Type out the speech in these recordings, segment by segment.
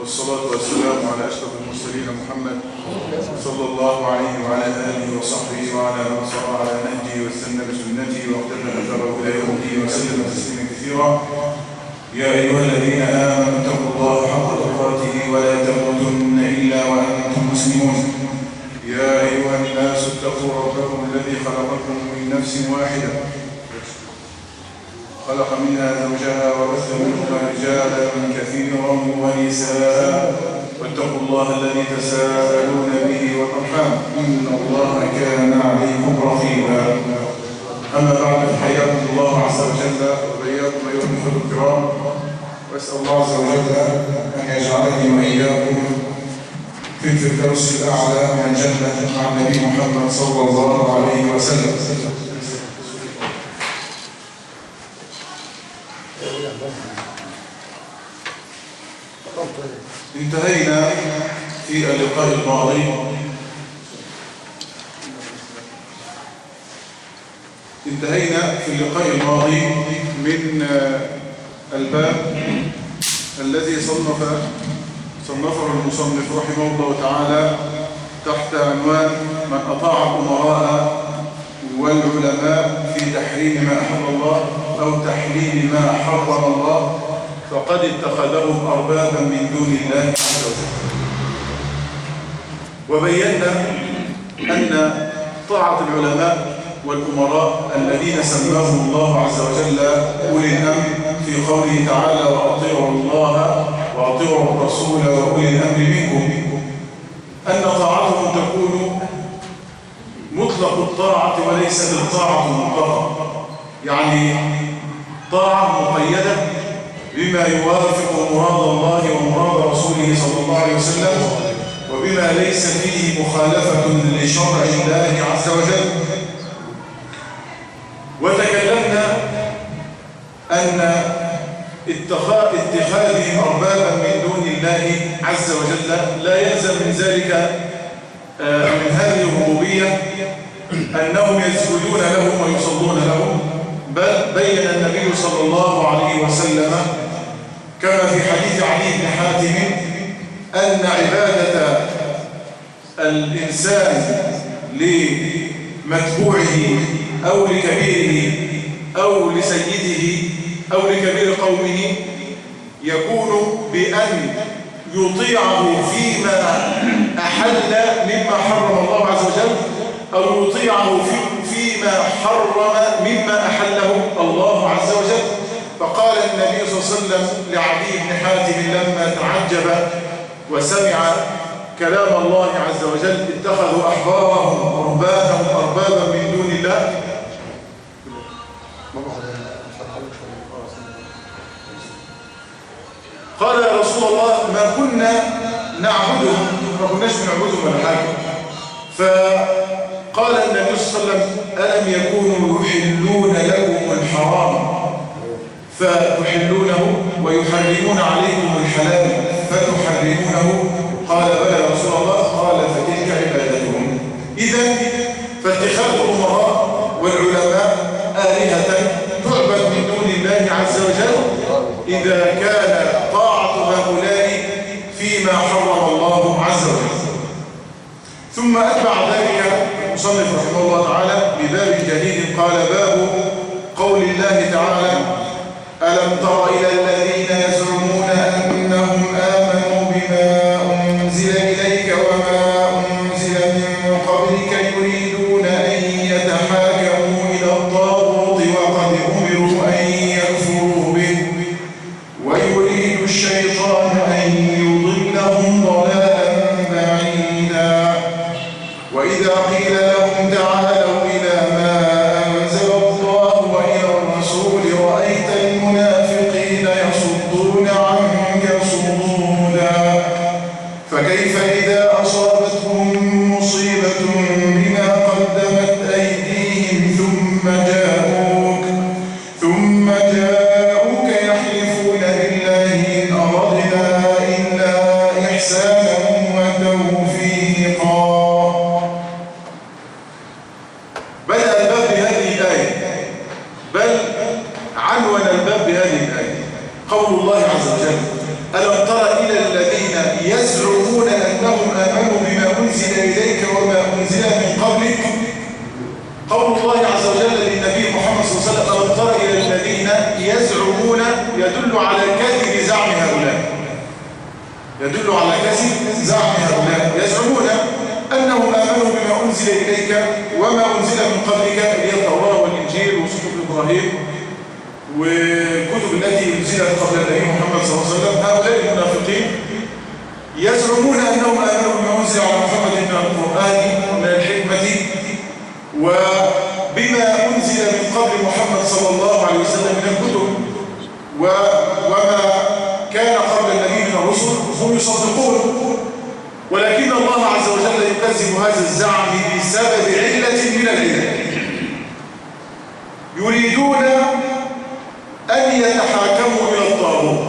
والصلاة والسلام على أشرف المرسلين محمد صلى الله عليه وعلى آله وصحبه وعلى من صار على نهجه واستنى بسنته واقتفى أثره إلى يوم الدين وسلم تسليما كثيرا. يا أيها الذين آمنوا اتقوا الله حق تقاته ولا تموتن إلا وأنتم مسلمون. يا أيها الناس اتقوا ربكم الذي خلقكم من نفس واحدة خلق منها زوجها وبث منهما رجالا كثيرا ونساء واتقوا الله الذي تساءلون به والأرحام إن الله كان عليكم رقيبا. أما بعد حياكم الله عز وجل وبياكم أيها الأخوة الكرام، وأسأل الله عز وجل أن يجعلني وإياكم في الفردوس الأعلى من الجنة مع النبي محمد صلى الله عليه وسلم. انتهينا في اللقاء الماضي من الباب الذي صنفه المصنف رحمه الله تعالى تحت عنوان من أطاع الأمراء والعلماء في تحريم ما أحل الله أو تحليل ما حرم الله فقد اتخذهم أربابا من دون الله عز وجل. وبينا أن طاعة العلماء والأمراء الذين سماهم الله عز وجل أولي الأمر في قوله تعالى وأطيعوا الله وأطيعوا الرسول وأولي الأمر منكم، أن طاعتهم تكون مطلق الطاعة وليست الطاعة المطلقة، يعني طاعة مقيدة بما يوافق مراد الله ومراد رسوله صلى الله عليه وسلم وبما ليس فيه مخالفة لشرع الله عز وجل. وتكلمنا أن اتخاذهم أربابا من دون الله عز وجل لا يلزم من ذلك من هذه الربوبية أنهم يسجدون لهم ويصلون لهم، بل بين النبي صلى الله عليه وسلم كما في حديث علي بن حاتم أن عبادة الإنسان لمتبوعه أو لكبيره أو لسيده أو لكبير قومه يكون بأن يطيعه فيما أحل مما حرم الله عز وجل أو يطيعه فيما حرم مما أحله الله عز وجل. فقال النبي صلى الله عليه وسلم لعلي بن حاتم لما تعجب وسمع كلام الله عز وجل اتخذوا أحبارهم ورهبانهم أربابا من دون الله. قال يا رسول الله ما كنا نعبدهم، ما كناش بنعبدهم ولا حاجة. فقال النبي صلى الله عليه وسلم ألم يكونوا يحلون لكم الحرام فتحلونه ويحرمون عليكم الحلال فتحرمونه؟ قال بلى يا رسول الله. قال فتلك عبادتهم. إذن فاتخاذ الأمراء والعلماء آلهة تعبد من دون الله عز وجل إذا كان طاعة هؤلاء فيما حرم الله عز وجل. ثم أتبع ذلك المصنف رحمه الله تعالى بباب جديد قال باب قول الله تعالى ألم تر إلى الذين يزعمون أنهم آمنوا بما أنزل إليك وما أنزل من قبلك يريدون أن يتحاكموا إلى الطاغوت وقد أمروا أن يكفروا به ويريد الشيطان أن يضلهم ضلالا بعيدا وإذا قيل لهم تعالوا إلى ما أنزل الله وإلى الرسول رأيت المنافقين يصدون عنك صدودا فكيف إذا أصابتهم مصيبة بما قدمت أيديهم ثم جاءوك يحلفون بالله إن أردنا إلا إحسانا وتوفيقا. بدأ الباب بهذه الآية، بل عنوان الباب بهذه الآية قول الله عز وجل ألم تر إلى الذين يدل على كذب زعم هؤلاء، يدل على كذب زعم هؤلاء. يزعمون أنهم آمنوا بما أنزل إليك وما أنزل من قبلك، هي التوراة والإنجيل وصحف إبراهيم والكتب التي أنزلت قبل النبي محمد صلى الله عليه وسلم. هؤلاء المنافقين يزعمون أنهم آمنوا بما أنزل على محمد من القرآن من الحكمة وبما أنزل من قبل محمد صلى الله عليه وسلم من الكتب وما كان قبل النبي من الرسل، هم يصدقون. ولكن الله عز وجل يكذب هذا الزعم بسبب علة من العلل. يريدون أن يتحاكموا إلى الطاغوت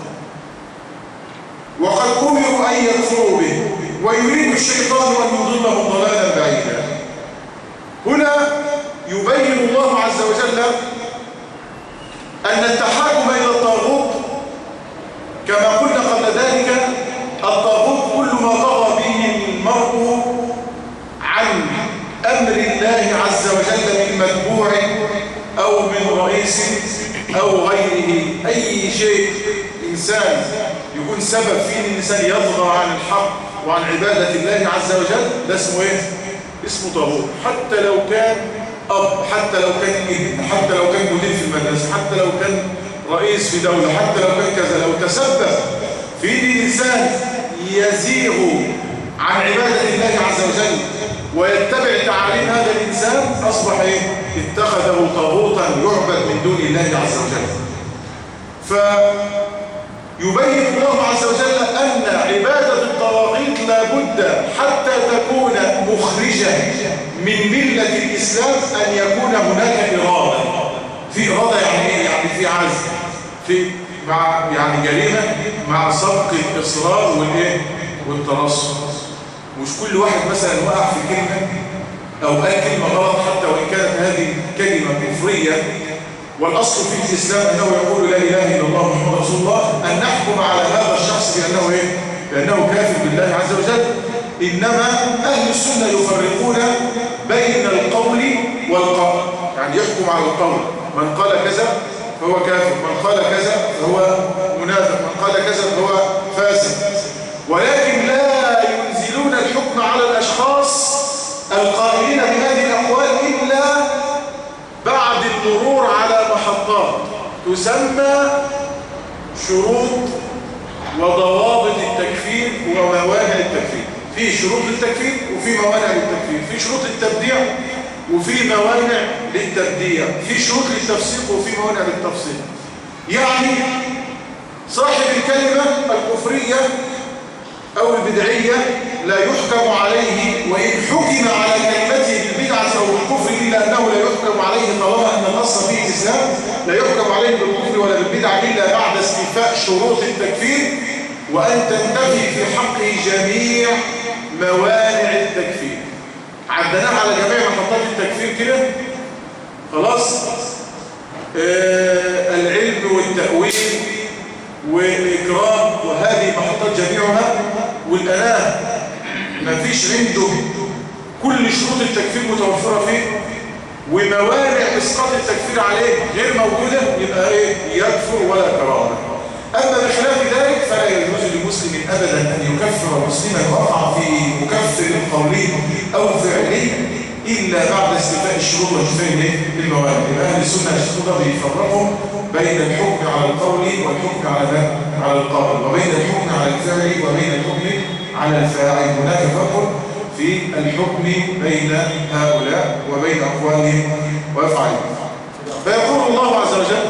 وقد أمروا أن يكفروا به، ويريد الشيطان أن يضلهم ضلالا بعيدا. هنا يبين الله عز وجل أن التحاكم إلى الطاغوت كما قلنا قبل ذلك، الطاغوت كل ما طغى به المرء عن أمر الله عز وجل من متبوع أو من رئيس أو غيره. أي شيء إنسان يكون سبب في أن الإنسان يطغى عن الحق وعن عبادة الله عز وجل، ده اسمه إيه؟ اسمه طاغوت. حتى لو كان أب، حتى لو كان ابن، حتى لو كان مدير في المدرسة، حتى لو كان رئيس في دولة، حتى لو كان كذا، لو تسبب في أن الإنسان يزيغ عن عبادة الله عز وجل ويتبع تعاليم هذا الإنسان، أصبح إيه؟ اتخذه طاغوتا يعبد من دون الله عز وجل. فيبين الله عز وجل أن عبادة الطواغيت لابد حتى تكون مخرجة من ملة الإسلام أن يكون هناك إرادة. في إرادة يعني إيه؟ يعني في عزم، في مع يعني جريمة مع سبق الإصرار والإيه؟ والترصد. مش كل واحد مثلا وقع في كلمة أو قال كلمة غلط حتى وإن كانت هذه كلمة كفرية، والأصل في الإسلام أنه يقول لا إله إلا الله محمد رسول الله، أن نحكم على هذا الشخص بأنه إيه؟ بأنه كافر بالله عز وجل. إنما أهل السنة يفرقون بين القول والقول، يعني يحكم على القول، من قال كذا فهو كافر، من قال كذا فهو منافق، من قال كذا فهو فاسد. ولكن لا ينزلون الحكم على الأشخاص القائلين بهذه الأقوال إلا بعد المرور على محطات تسمى شروط وضوابط التكفير وموانع التكفير. في شروط للتكفير وفي موانع للتكفير، في شروط للتبديع وفي موانع للتبديع، في شروط للتفسيق وفي موانع للتفسيق. يعني صاحب الكلمة الكفرية أو البدعية لا يحكم عليه، وإن حكم على كلمته بالبدعة أو الكفر إلا أنه لا يحكم عليه طالما أن الأصل فيه الإسلام، لا يحكم عليه بالكفر ولا بالبدعة إلا بعد استيفاء شروط التكفير وأن تنتفي في حقه جميع موانع التكفير. عدناها على جميع محطات التكفير كده خلاص. العلم والتأويل والإكرام وهذه محطات جميعها، والأنام ما فيش عنده كل شروط التكفير متوفرة فيه، وموانع إسقاط التكفير عليه غير موجودة، يبقى إيه؟ يكفر ولا كرامة. أما بخلاف ذلك فلا يجوز للمسلم أبدا أن يكفر مسلما وقع في مكفر قولي أو فعلي إلا بعد استيفاء الشروط واجتناب الموانع. أهل السنة الشروط بيفرقوا بين الحكم على القول والحكم على القائل، وبين الحكم على الفاعل وبين الحكم على الفاعل. هناك فرق في الحكم بين هؤلاء وبين أقوالهم وأفعالهم. فيقول الله عز وجل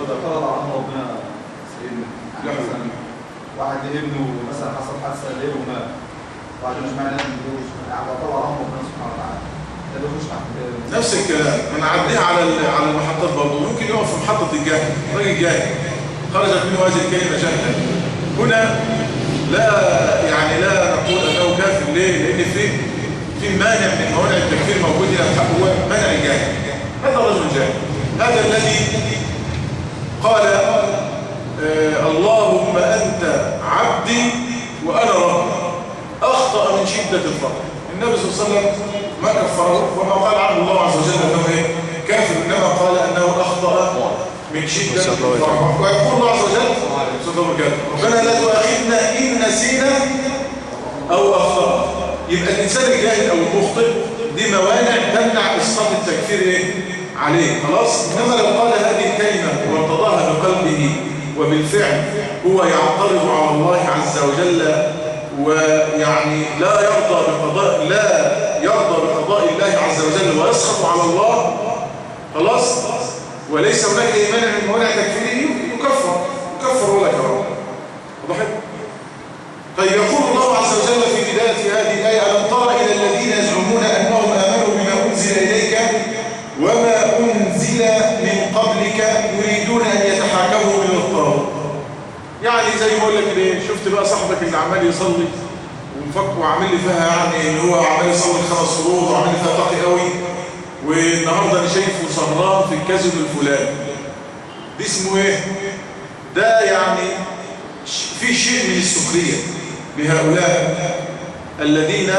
واحد ابنه مثلا حصل حادثه ليه ومات، واحد مش معناه انه طلع رحمه ربنا سبحانه وتعالى، ده بيخش تحت نفس الكلام. هنعديها على المحطات برضه. ممكن يقف في محطه الجاهل، راجل جاهل خرجت منه هذه الكلمه جهلا، هنا لا نقول انه كافر. ليه؟ لان في مانع من موانع التكفير موجود هنا، هو منع الجاهل. هذا رجل جاهل، هذا الذي قال اللهم أنت عبدي وأنا ربي، أخطأ من شدة الفقر. النبي صلى الله عليه وسلم ما كفره وما قال عنه الله عز وجل أنه كافر، إنما قال أنه أخطأ من شدة الفرح. ويقول الله عز وجل ربنا لا تؤاخذنا إن نسينا أو أخطأنا. يبقى الإنسان الجاهل أو المخطئ دي موانع تمنع إسقاط التكفير عليه، خلاص. إنما لو قال هذه الكلمة وارتضاها بقلبه وبالفعل هو يعترض على الله عز وجل، ويعني لا يرضى بقضاء الله عز وجل ويسخط على الله، خلاص، وليس هناك أي مانع من موانع تكفيره، يكفر ولا كفر. واضح؟ طيب يقول الله عز وجل في بداية هذه الآية: ألم تر إلى الذين يزعمون أنهم آمنوا بما أنزل إليك وما أنزل من قبلك يريدون أن يتحاكموا إلى الطاغوت. يعني زي ما أقول لك إيه، شفت بقى صاحبك اللي عمال يصلي ومفك وعامل لي فيها، يعني اللي هو عمال يصلي 5 فروض وعامل لي فيها طاقي قوي، والنهارده أنا شايفه سهران في الكازينو الفلاني. دي اسمه إيه؟ ده يعني في شيء من السخرية بهؤلاء الذين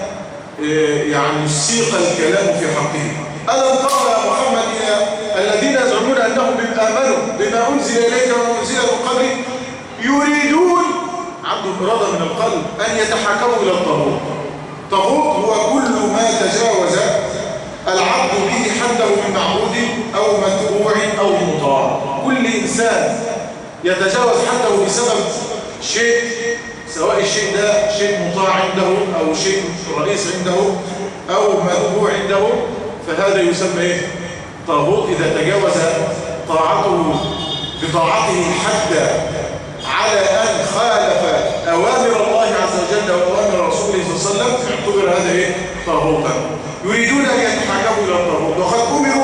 يعني سيق الكلام في حقهم. ألم تر يا محمد إلى الذين يزعمون أنهم آمنوا بما أنزل إليك وما أنزل من قبلك يريدون، عندهم إرادة من القلب، أن يتحاكموا إلى الطاغوت. الطاغوت هو كل ما تجاوز العبد به حده من معبود أو متبوع أو مطاع. كل إنسان يتجاوز حده بسبب شيء، سواء الشيء ده شيء مطاع عنده أو شيء رئيس عنده أو متبوع عنده، فهذا يسمى إيه؟ طاغوت. إذا تجاوز طاعته بطاعته الحد على أن خالف أوامر الله عز وجل وأوامر رسوله صلى الله عليه وسلم، اعتبر هذا إيه؟ طاغوتا. يريدون أن يتحاكموا إلى الطاغوت وقد أمروا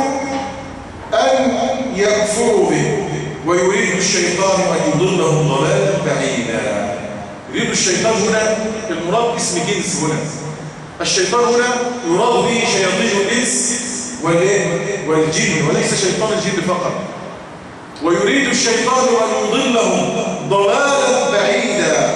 أن يكفروا به، ويريد الشيطان أن يضلهم ضلالا بعيدا. يريد الشيطان هنا المراد اسم جنس، هنا الشيطان هنا يراد به شياطين الإنس والجن، وليس شيطان الجن فقط. ويريد الشيطان أن يضلهم ضلالا بعيدا.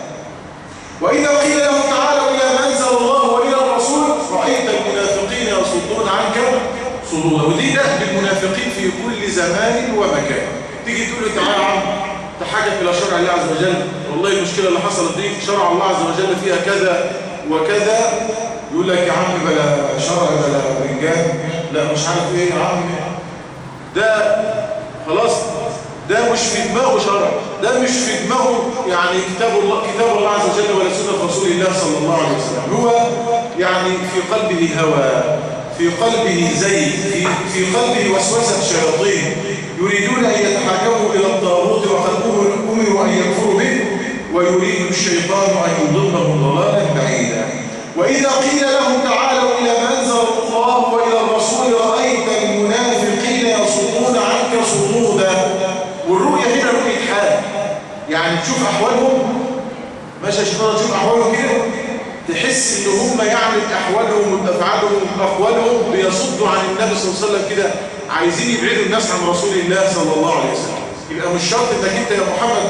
وإذا قيل لهم تعالوا إلى ما أنزل الله وإلى الرسول رأيت المنافقين يصدون عنك صدودا. ودي دأب المنافقين في كل زمان ومكان. تيجي تقول له تعالى يا عم تحاكم إلى شرع الله عز وجل، والله المشكلة اللي حصلت دي شرع الله عز وجل فيها كذا وكذا، يقول لك يا عم بلا شرع بلا رجال، لا مش عارف ايه يا عم، ده خلاص ده مش في دماغه شرع، ده مش في دماغه يعني كتاب الله عز وجل ولا سنة رسول الله صلى الله عليه وسلم. هو يعني في قلبه هوى، في قلبه زي، في قلبه وسوسة شياطين، يريدون أن يتحاكموا إلى الطاغوت وقد أمروا أن يكفروا به، ويريد الشيطان أن يضلهم ضلالا بعيدا. وإذا قيل لهم تعالوا إلى ما أنزل الله وإلى الرسول رأيت المنافقين يصدون عنك صدودا. والرؤية هنا رؤية حال، يعني تشوف أحوالهم، ماشي يا شيطان تشوف أحوالهم كده، تحس إن هم يعني أحوالهم وأفعالهم وأقوالهم بيصدوا عن النبي صلى الله عليه وسلم كده، عايزين يبعدوا الناس عن رسول الله صلى الله عليه وسلم. يبقى مش شرط إنك أنت يا محمد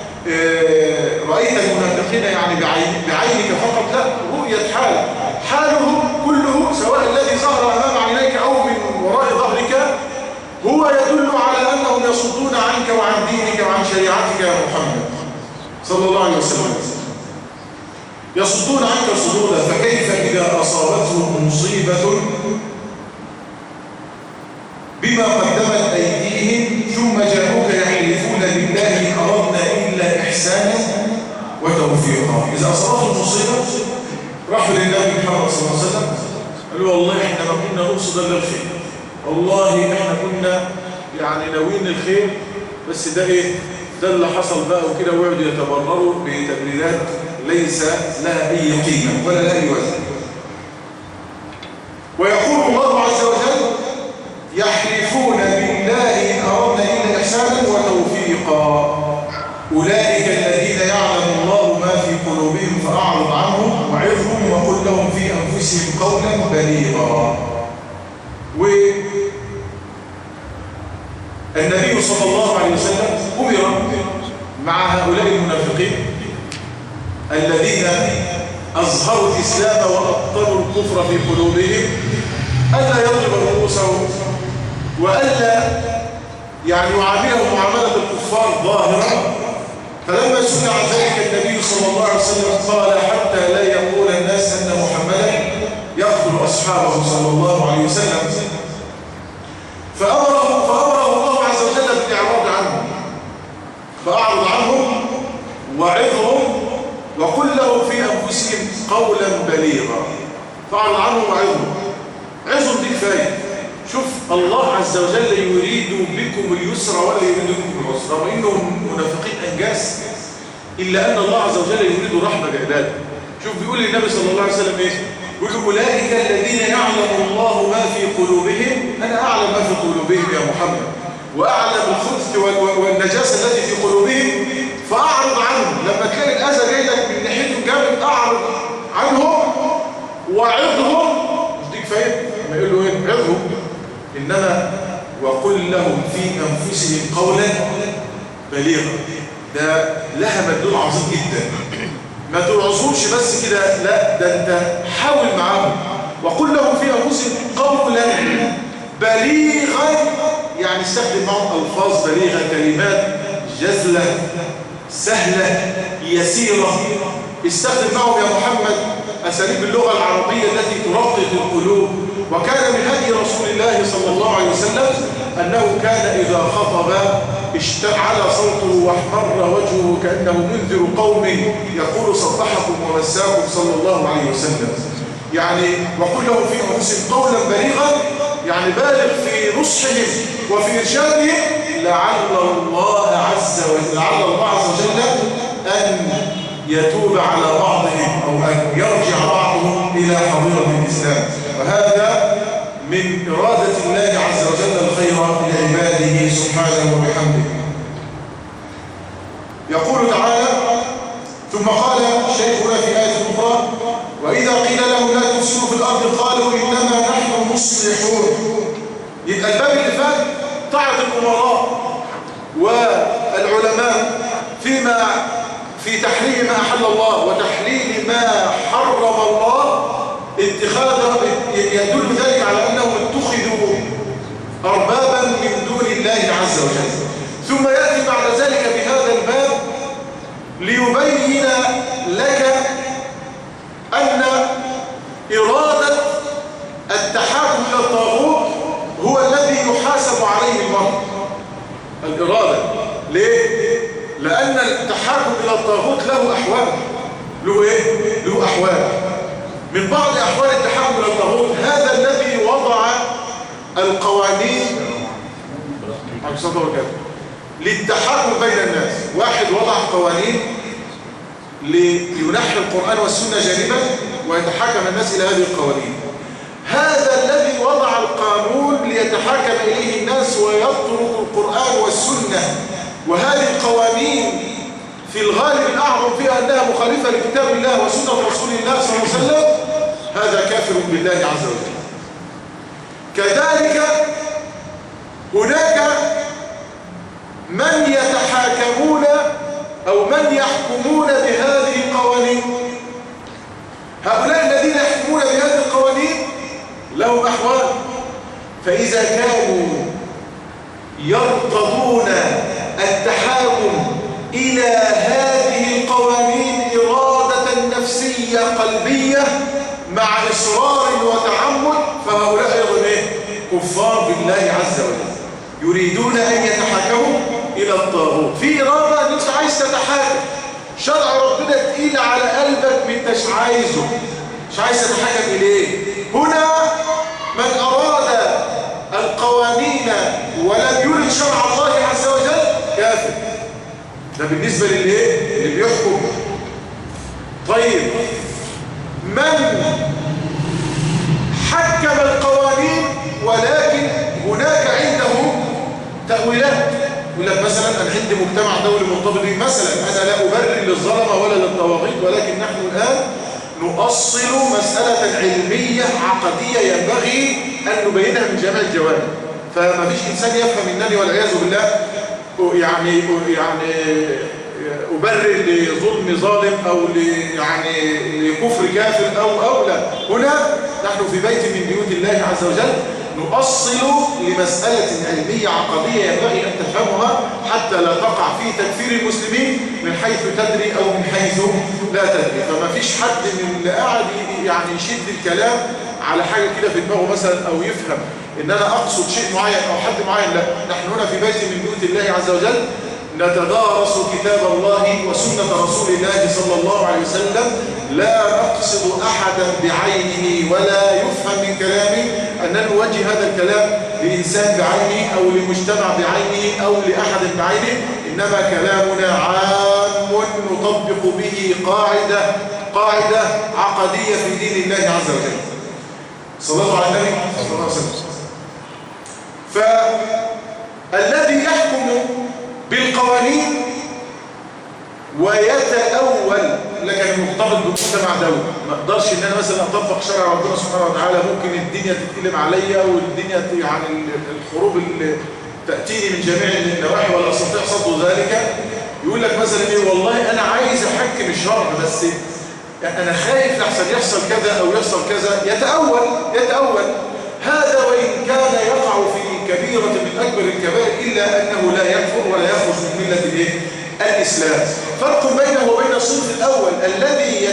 رأيت المنافقين يعني بعينك فقط، لا، رؤية حالهم كله سواء الذي ظهر أمام عينيك أو من وراء ظهرك هو يدل على أنهم يصدون عنك وعن دينك وعن شريعتك يا محمد صلى الله عليه وسلم. يصدون عنك صدودا. فكيف إذا أصابتهم مصيبة بما قدمت أيديهم ثم جاءوك يحلفون بالله إن أردنا إلا إحسانا وتوفيقا. إذا أصابتهم مصيبة راحوا للنبي محمد صلى الله عليه وسلم قالوا والله إحنا ما كنا نقصد إلا الخير، والله إحنا كنا يعني ناويين الخير، بس ده إيه؟ ده اللي حصل بقى وكده، ويقعدوا يتبرروا بتبريرات ليس لها أي قيمة ولا لها أي وزن. ويقول الله عز وجل يحلفون بالله إن أردنا إلا إحسانا وتوفيقا أولئك الذين يعلم الله ما في قلوبهم فأعرض عنهم وعظهم وقل لهم في أنفسهم قولا بليغا. والنبي صلى الله عليه وسلم أمر مع هؤلاء المنافقين الذين أظهروا الإسلام وأبطلوا الكفر في قلوبهم ألا يضرب رؤوسهم وألا يعني يعاملهم معاملة الكفار ظاهرة. فلما سئل عن ذلك النبي صلى الله عليه وسلم قال حتى لا يقول الناس أن محمدا يقتل أصحابه صلى الله عليه وسلم. فأمره الله عز وجل بالإعراض عنهم، فأعرض عنهم وعظهم وقل لهم في أنفسهم قولا بليغا. فأعرض عنهم وعظهم، عظهم دي كفاية. شوف الله عز وجل يريد بكم اليسر ولا يريد بكم العسر، وإنهم منافقين أنجاس، إلا أن الله عز وجل يريد رحمة بعباده. شوف بيقول للنبي صلى الله عليه وسلم إيه؟ يقول أولئك الذين يعلم الله ما في قلوبهم، أنا أعلم ما في قلوبهم يا محمد، وأعلم الخبث والنجاسة التي في قلوبهم، فأعرض عنهم. لما تلاقي الأذى جاي لك من ناحيتهم جامد أعرض عنهم وعظهم. مش دي كفاية؟ ما يقول له إيه؟ عظهم. إنما وقل لهم في أنفسهم قولا بليغا. ده لها مدلول عظيم جدا. ما توعظهمش بس كده، لا، ده انت حاول معاهم. وقل لهم في أنفسهم قولا بليغا، يعني استخدم معهم ألفاظ بليغة، كلمات جزلة سهلة يسيرة. استخدم معهم يا محمد أساليب اللغة العربية التي ترقق القلوب. وكان من هدي رسول الله صلى الله عليه وسلم أنه كان إذا خطب اشتعل صوته واحمر وجهه كأنه منذر قوم يقول صبحكم ومساكم صلى الله عليه وسلم. يعني وقل له في أنفسهم قولا بليغا، يعني بالغ في نصحهم وفي إرشادهم، لعل الله عز وجل أن يتوب على بعضهم أو أن يرجع بعضهم إلى حضيرة الإسلام. وهذا من إرادة الله عز وجل الخير لعباده سبحانه وبحمده. يقول تعالى: ثم قال شيخنا في آية أخرى: وإذا قيل لهم لا تفسدوا في الأرض قالوا إنما نحن مصلحون. يبقى الباب اللي فات طاعة الأمراء والعلماء في تحريم ما أحل الله وتحليل ما حرم الله، يدل ذلك على أنهم اتخذوا أربابا من دون الله عز وجل. ثم يأتي بعد ذلك بهذا الباب ليبين لك أن إرادة التحاكم إلى الطاغوت هو الذي يحاسب عليه المرء. الإرادة ليه؟ لأن التحاكم إلى الطاغوت له أحوال. له إيه؟ له أحوال. من بعض أحوال التحاكم إلى الطاغوت هذا الذي وضع القوانين للتحاكم بين الناس. واحد وضع قوانين لينحي القرآن والسنة جانبا ويتحاكم الناس إلى هذه القوانين. هذا الذي وضع القانون ليتحاكم إليه الناس ويطرق القرآن والسنة، وهذه القوانين في الغالب الأعظم فيها أنها مخالفة لكتاب الله وسنة رسول الله صلى الله عليه وسلم، هذا كافر بالله عز وجل. كذلك هناك من يتحاكمون أو من يحكمون بهذه القوانين. هؤلاء الذين يحكمون بهذه القوانين لهم أحوال. فإذا كانوا يرتضون التحاكم إلى هذه القوانين إرادة نفسية قلبية مع إصرار وتعمد، فهؤلاء أيضا كفار بالله عز وجل، يريدون أن يتحاكموا إلى الطاغوت. في إرادة أن أنت عايز تتحاكم، شرع ربنا تقيل على قلبك مش عايزه، مش عايز تتحاكم إليه. هنا من أراد القوانين ولم يرد شرع الله عز وجل كافر. ده بالنسبة اللي بيحكم. طيب من حكم القوانين ولكن هناك عنده تأويلات، يقول لك مثلا أنا عندي مجتمع دولي مرتبط به، مثلا أنا لا أبرر للظلمة ولا للطواغيت، ولكن نحن الآن نؤصل مسألة علمية عقدية ينبغي أن نبينها من جميع الجوانب. فما فيش إنسان يفهم إنني والعياذ بالله يعني أبرر لظلم ظالم أو لكفر كافر أو لا. هنا نحن في بيت من بيوت الله عز وجل، نؤصل لمسألة علمية عقدية ينبغي أن تفهمها حتى لا تقع في تكفير المسلمين من حيث تدري أو من حيث لا تدري. فما فيش حد من اللي قاعد يعني يشد الكلام على حاجة كده في دماغه مثلا أو يفهم إن أنا أقصد شيء معين أو حد معين. لا، نحن هنا في بيت من بيوت الله عز وجل نتدارس كتاب الله وسنة رسول الله صلى الله عليه وسلم، لا نقصد أحدا بعينه، ولا يفهم من كلامي أن نوجه هذا الكلام لإنسان بعينه أو لمجتمع بعينه أو لأحد بعينه، إنما كلامنا عام نطبق به قاعدة عقدية في دين الله عز وجل. صلى الله عليه وسلم. فالذي يحكم بالقوانين ويتأول لكن المرتبط بمجتمع دولي، ما اقدرش ان انا مثلا اطبق شرع ربنا سبحانه وتعالى، ممكن الدنيا تتقلب عليا والدنيا يعني الحروب اللي تأتيني من جميع النواحي ولا استطيع صد ذلك. يقول لك مثلا ايه، والله انا عايز احكم الشرع بس انا خايف لحسن يحصل كذا او يحصل كذا، يتأول. هذا وإن كان يقع في كبيرة من أكبر الكبائر إلا أنه لا يكفر ولا يخرج من ملة الإسلام. فرق بينه وبين الصنف الأول الذي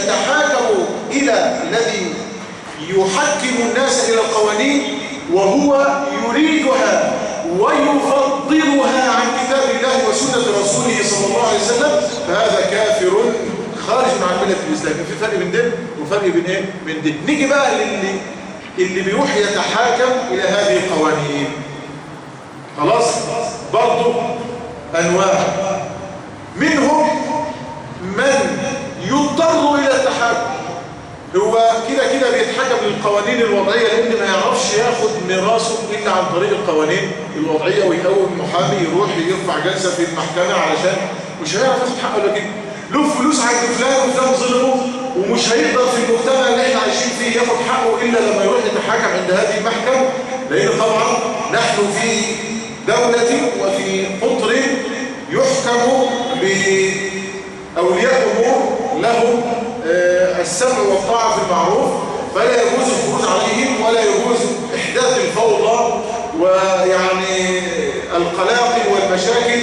الذي يحكم الناس إلى القوانين وهو يريدها ويفضلها عن كتاب الله وسنة رسوله صلى الله عليه وسلم، فهذا كافر خارج عن ملة الإسلام. في فرق بين ده وفرق بين ايه؟ بين ده. نيجي بقى اللي بيروح يتحاكم إلى هذه القوانين. خلاص، برضو أنواع، منهم من يضطر إلى التحاكم، هو كده بيتحكم للقوانين الوضعية لأن ما يعرفش ياخد ميراثه إلا عن طريق القوانين الوضعية، ويقوم محامي يروح يرفع جلسة في المحكمة علشان مش هيعرف ياخد حقه، لكن له فلوس عند فلان وفلان ظلمه ومش هيقدر في المجتمع اللي احنا عايشين فيه ياخد حقه إلا لما يروح يتحاكم عند هذه المحكمة. لأن طبعا نحن في دولة وفي قطر يحكم بأولياء أمور لهم السمع والطاعة في المعروف، فلا يجوز الخروج عليهم ولا يجوز إحداث الفوضى ويعني القلاقل والمشاكل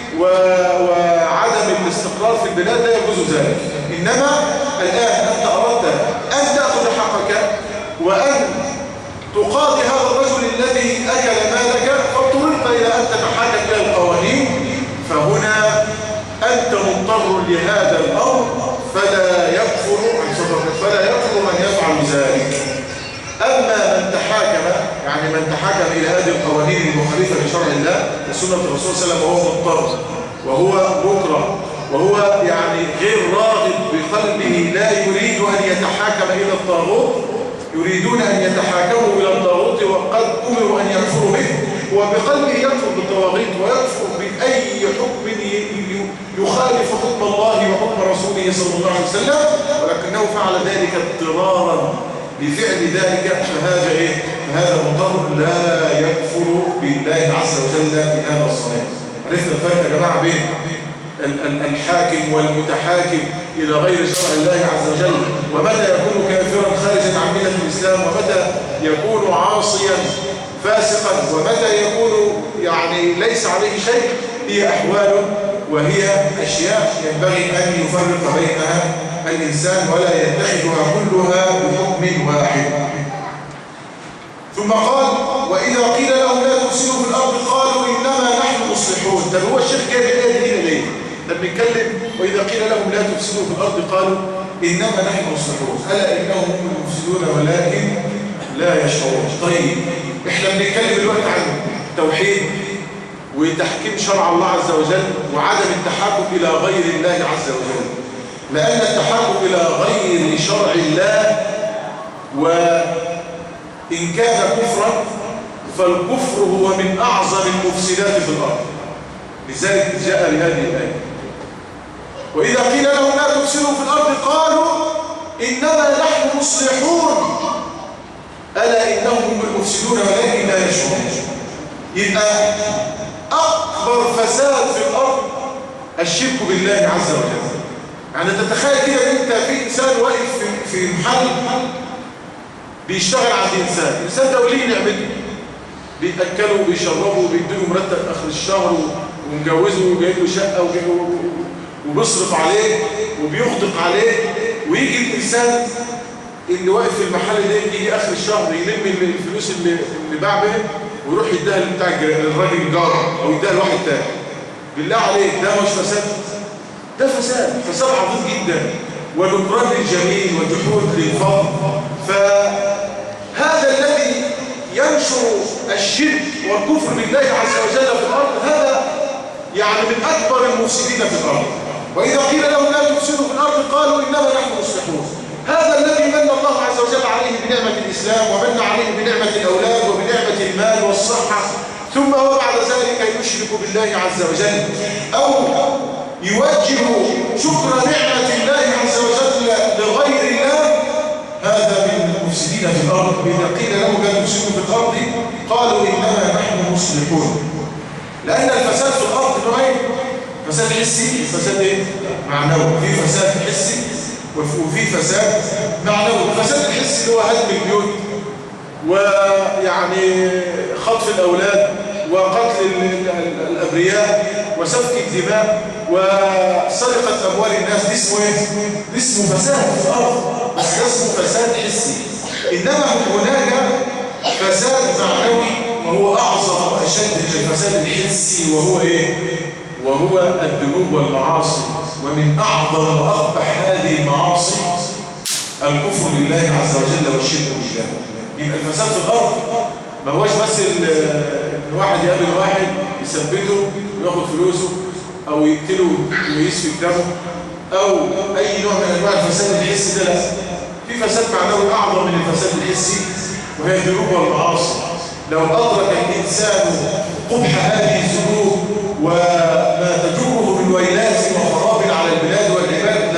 وعدم الاستقرار في البلاد، لا يجوز ذلك. إنما الآن أنت أردت أن تأخذ حقك وأن تقاضي هذا الرجل الذي أكل مالك فاضطررت إلى أن تتحاكم إلى القوانين، فهنا أنت مضطر لهذا الأمر فلا يكفر أن يفعل ذلك. أما من تحاكم إلى هذه القوانين المخالفة لشرع الله وسنة الرسول صلى الله عليه وسلم وهو مضطر وهو مكره وهو يعني غير راغب بقلبه، لا يريد أن يتحاكم إلى الطاغوت، يريدون أن يتحاكموا إلى الطاغوت وقد أمروا أن يكفروا به، وبقلبه يكفر بالطواغيت ويكفر بأي حكم يخالف حكم الله وحكم رسوله صلى الله عليه وسلم، ولكنه فعل ذلك اضطرارا بفعل ذلك، فهذا مضطر لا يكفر بالله عز وجل بهذا الصنيع. عرفنا الفرق يا جماعة بين الحاكم والمتحاكم إلى غير شرع الله عز وجل، ومتى يكون كافرا خارجا عن ملة الإسلام، ومتى يكون عاصيا فاسقا، ومتى يكون يعني ليس عليه شيء. هي أحوال وهي أشياء ينبغي أن يفرق بينها الإنسان ولا يتخذها كلها بحكم واحد. ثم قال: وإذا قيل لهم لا تفسدوا في الأرض قالوا إنما نحن مصلحون. طب هو الشيخ جايب الآية دي ليه؟ طب نتكلم وإذا قيل لهم لا تفسدوا في الأرض قالوا إنما نحن مصلحون، ألا إنهم هم المفسدون ولكن لا يشعرون. طيب إحنا بنتكلم دلوقتي عن توحيد وتحكيم شرع الله عز وجل وعدم التحاكم إلى غير الله عز وجل، لأن التحاكم إلى غير شرع الله وإن كان كفرا فالكفر هو من أعظم المفسدات في الأرض، لذلك جاء بهذه الآية. وإذا قيل لهم لا تفسدوا في الأرض قالوا إنما نحن مصلحون ألا إنهم هم المفسدون ولكن لا يشعرون. يبقى أكبر فساد في الأرض الشرك بالله عز وجل. يعني تتخيل كده أنت في إنسان واقف في محل بيشتغل عند إنسان ده وليه نعمته بيأكلوا وبيشربوا وبيديله مرتب آخر الشهر ومجوزه وجايب له شقة وبيصرف عليه وبيغدق عليه، ويجي الإنسان اللي واقف في المحل ده يجي آخر الشهر يلم الفلوس اللي باع بها ويروح يديها بتاع الراجل الجار أو يديها لواحد تاني. بالله عليك ده مش فساد؟ ده فساد عظيم جدا، ونكران للجميل وجحود للفضل. فهذا الذي ينشر الشرك والكفر بالله عز وجل في الأرض هذا يعني من أكبر المفسدين في الأرض. وإذا قيل لهم لا تفسدوا في الأرض قالوا إنما نحن مصلحون. هذا الذي من الله عز وجل عليه بنعمة الإسلام، ومن عليه بنعمة الأولاد وبنعمة المال والصحة، ثم هو بعد ذلك يشرك بالله عز وجل أو يوجه شكر نعمة الله عز وجل لغير الله، هذا من المفسدين في الأرض. إذا قيل لهم لا تفسدوا في الأرض قالوا إنما نحن مصلحون. لأن الفساد في الأرض نوعين: فساد حسي، فساد إيه؟ معنوي. في فساد حسي وفي فساد معنوي. الفساد الحسي اللي هو هدم البيوت ويعني خطف الأولاد وقتل الأبرياء وسفك الدماء وسرقة أموال الناس، دي اسمه إيه؟ دي اسمه فساد في الأرض، بس ده اسمه فساد حسي. إنما هناك فساد معنوي وهو أعظم وأشد من الفساد الحسي، وهو إيه؟ وهو الذنوب والمعاصي. ومن أعظم وأقبح هذه المعاصي الكفر بالله عز وجل والشرك بالله. يبقى الفساد في الأرض ما هوش بس واحد يقابل واحد يثبته وياخد فلوسه أو يقتله ويسفك دمه أو أي نوع من أنواع الفساد الحسي، ده لا. في فساد معنوي أعظم من الفساد الحسي، وهي الذنوب والمعاصي. لو أدرك الإنسان قبح هذه الذنوب وما تجره من ويلات وخراب على البلاد والعباد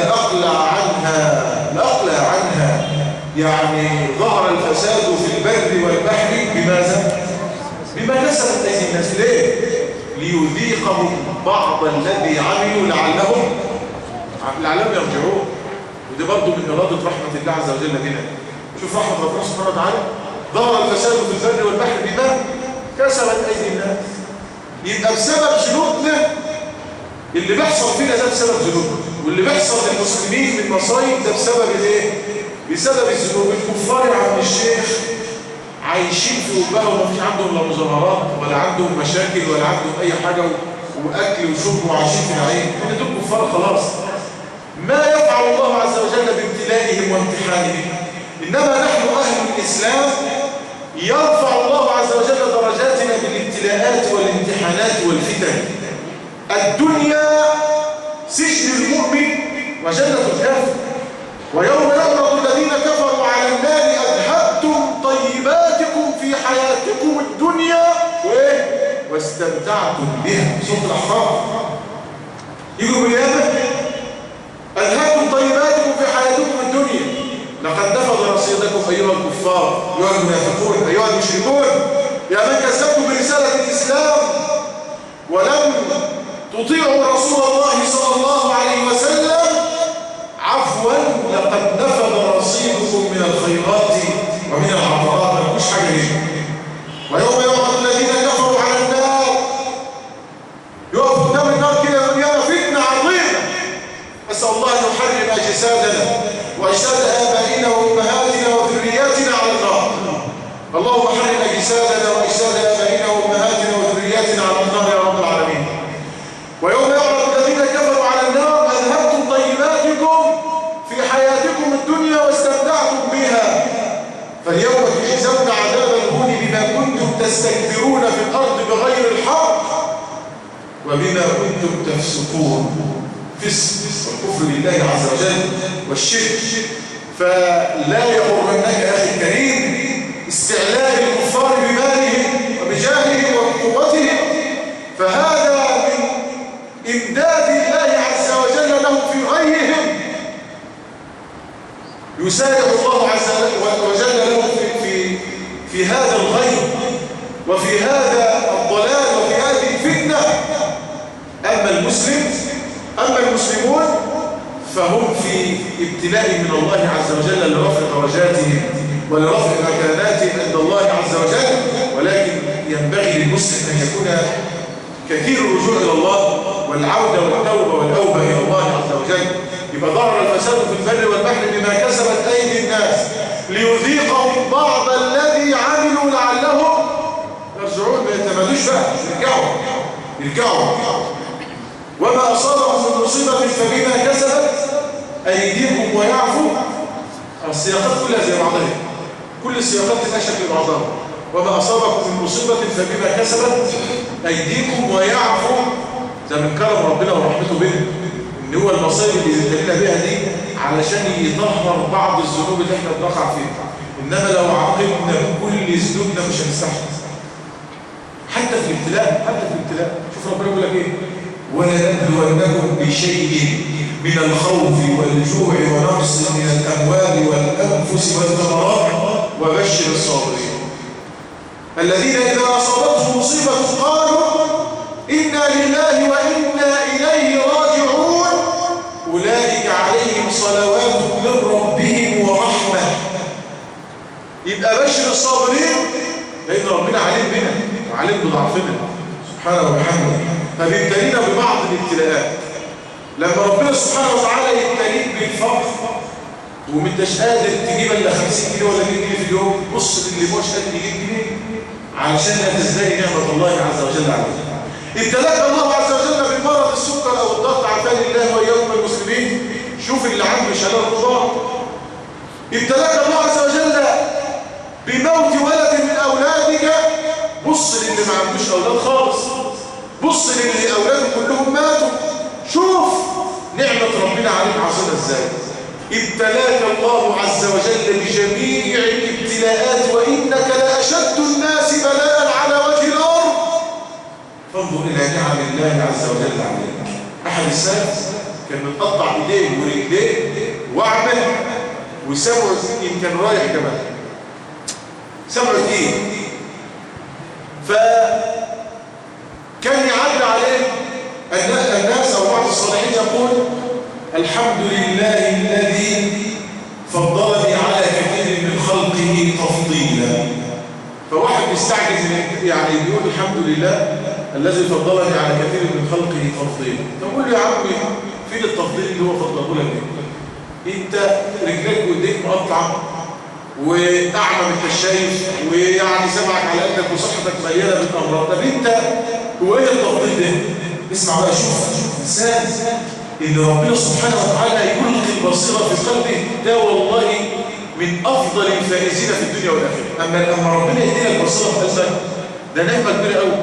لأقلع عنها. يعني ظهر الفساد في البر والبحر بماذا؟ بما كسبت أيدي الناس. ليه؟ ليذيقهم بعض الذي عملوا لعلهم يرجعون. وده برضه من إرادة رحمة الله عز وجل بنا. شوف رحمة ربنا سبحانه وتعالى، ظهر الفساد في البر والبحر بما كسبت أيدي الناس. يبقى بسبب ذنوبنا اللي بيحصل فينا ده بسبب ذنوبنا، واللي بيحصل للمسلمين من مصايب ده بسبب الايه؟ بسبب الذنوب. الكفار يا عم الشيخ عايشين في وباء ومفيش عندهم لا مظاهرات ولا عندهم مشاكل ولا عندهم اي حاجه واكل وشرب وعايشين في نعيم. كل دول كفار خلاص. ما يفعل الله عز وجل بابتلائهم وامتحانهم. انما نحن اهل الاسلام يرفع الله عز وجل درجاتنا بالابتلاءات والامتحانات والفتن. الدنيا سجن المؤمن وجنة الكافر. ويوم يعرض الذين كفروا على النار أذهبتم طيباتكم في حياتكم الدنيا واستمتعتم بها. سورة الأحقاف. يجوا بالقيامة أذهبتم طيباتكم في حياتكم الدنيا لقد نفذ رصيدكم أيها الكفار أيها المنافقون أيها المشركون يا من كذبتم برسالة الإسلام ولم تطيعوا رسول الله صلى الله عليه وسلم. عفوا لقد نفذ رصيدكم من الخيرات ومن العطاءات. ما لكوش حاجة ليه. ويوم يعرض الذين كفروا على النار يقف قدام النار كده يقول يا فتنة عظيمة. أسأل الله أن يحرم أجسادنا وأجساد آبائنا وأمهاتنا وذرياتنا على النار. اللهم حرم أجسادنا وأجساد آبائنا وأمهاتنا وذرياتنا على النار يا رب العالمين. ويوم يعرض الذين كفروا على النار أذهبتم طيباتكم في حياتكم الدنيا واستمتعتم بها فاليوم تجزون عذاب الهون بما كنتم تستكبرون في الأرض بغير الحق وبما كنتم تفسقون. فسق والكفر بالله عز وجل والشرك. فلا يغرنك أخي الكريم استعلاء الكفار بمالهم وبجاههم وبقوتهم، فهذا من إمداد الله عز وجل لهم في غيهم. يسارع الله عز وجل لهم في هذا الغي وفي هذا الضلال وفي هذه الفتنة. أما المسلمون فهم في ابتلاء من الله عز وجل لرفع درجاتهم ولرفع مكاناتهم عند الله عز وجل، ولكن ينبغي للمسلم أن يكون كثير الرجوع إلى الله والعودة والتوبة والأوبة إلى الله عز وجل. يبقى ظهر الفساد في البر والبحر بما كسبت أيدي الناس ليذيقهم بعض الذي عملوا لعلهم يرجعون. ما يتمادوش بقى، يرجعوا. وما أصابهم من مصيبة فبما كسبت أيديهم ويعفو. السياقات كلها زي بعضها، كل السياقات تتأشر في بعضها. وما أصابكم من مصيبة فبما كسبت أيديكم ويعفو. ده من كرم ربنا ورحمته بنا، إن هو المصائب اللي يبتلينا بها دي علشان يطهر بعض الذنوب اللي احنا بنقع فيها. إنما لو عاقبنا بكل ذنوبنا مش هنستحمل. حتى في الابتلاء شوف ربنا يقول لك ايه؟ ولنبلونكم بشيء من الخوف والجوع ونقص من الأموال والأنفس والثمرات وبشر الصابرين الذين إذا أصابتهم مصيبة قالوا إنا لله وإنا إليه راجعون أولئك عليهم صلوات من ربهم ورحمة. يبقى بشر الصابرين لأن ربنا عليم بنا وعليم بضعفنا سبحانه وبحمده، فبيبتلينا ببعض الابتلاءات. لما ربنا سبحانه وتعالى يبتليك بالفقر ومنتش قادر تجيب الا 50 جنيه ولا 100 جنيه في اليوم، بص للي مش قادر يجيب جنيه علشان لا تزدري نعمه الله عز وجل عليك. ابتلاك الله عز وجل بمرض السكر او الضغط، عافانا الله واياكم المسلمين. شوف اللي عنده شلل رضاع. ابتلاك الله عز وجل بموت ولد من اولادك، بص للي ما عندوش اولاد خالص، بص للي اولاده كلهم ماتوا. شوف نعمه ربنا عليك عظيمه ازاي. ابتلاك الله عز وجل بجميع الابتلاءات وانك لاشد الناس بلاء على وجه الارض. فانظر الى نعم الله عز وجل عليك. احد السلف كان متقطع ايديه ورجليه واعمل وسمعه يمكن رايح كمان، سمعه ايه، فكان يعد عليه الناس او بعض الصالحين يقول الحمد لله الذي فضلني على كثير من خلقه تفضيلا. فواحد بيستعجز يعني بيقول الحمد لله الذي فضلني على كثير من خلقه تفضيلا. تقول يا عمي فين التفضيل اللي هو فضله لك؟ انت رجليك وايديك مقطعه واعمى ما انتش شايف ويعني سمعك على قدك وصحتك مليانه بالامراض. طب انت هو ايه التفضيل ده؟ اسمع بقى، شوف انسان ان ربنا سبحانه وتعالى يلقي البصيره في قلبه، ده والله من افضل الفائزين في الدنيا والاخره. اما ربنا يدينا البصيره في قلبك ده نعمه كبيره قوي.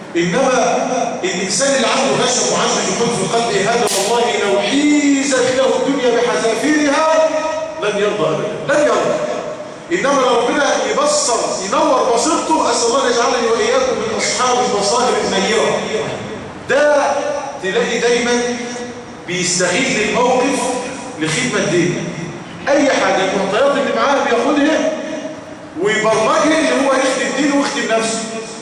انما الانسان اللي عنده غشم وعنده جحود في قلبه هذا والله لو حيزت له الدنيا بحذافيرها لن يرضى ابدا، لن يرضى. انما لو ربنا يبصر ينور بصيرته، اسال الله يجعلني واياكم من اصحاب البصائر النيره. ده تلاقي دايما بيستغل الموقف لخدمه الدين. اي حاجه المعطيات اللي معاه بياخدها ويبرمجها اللي هو يخدم دينه ويخدم نفسه.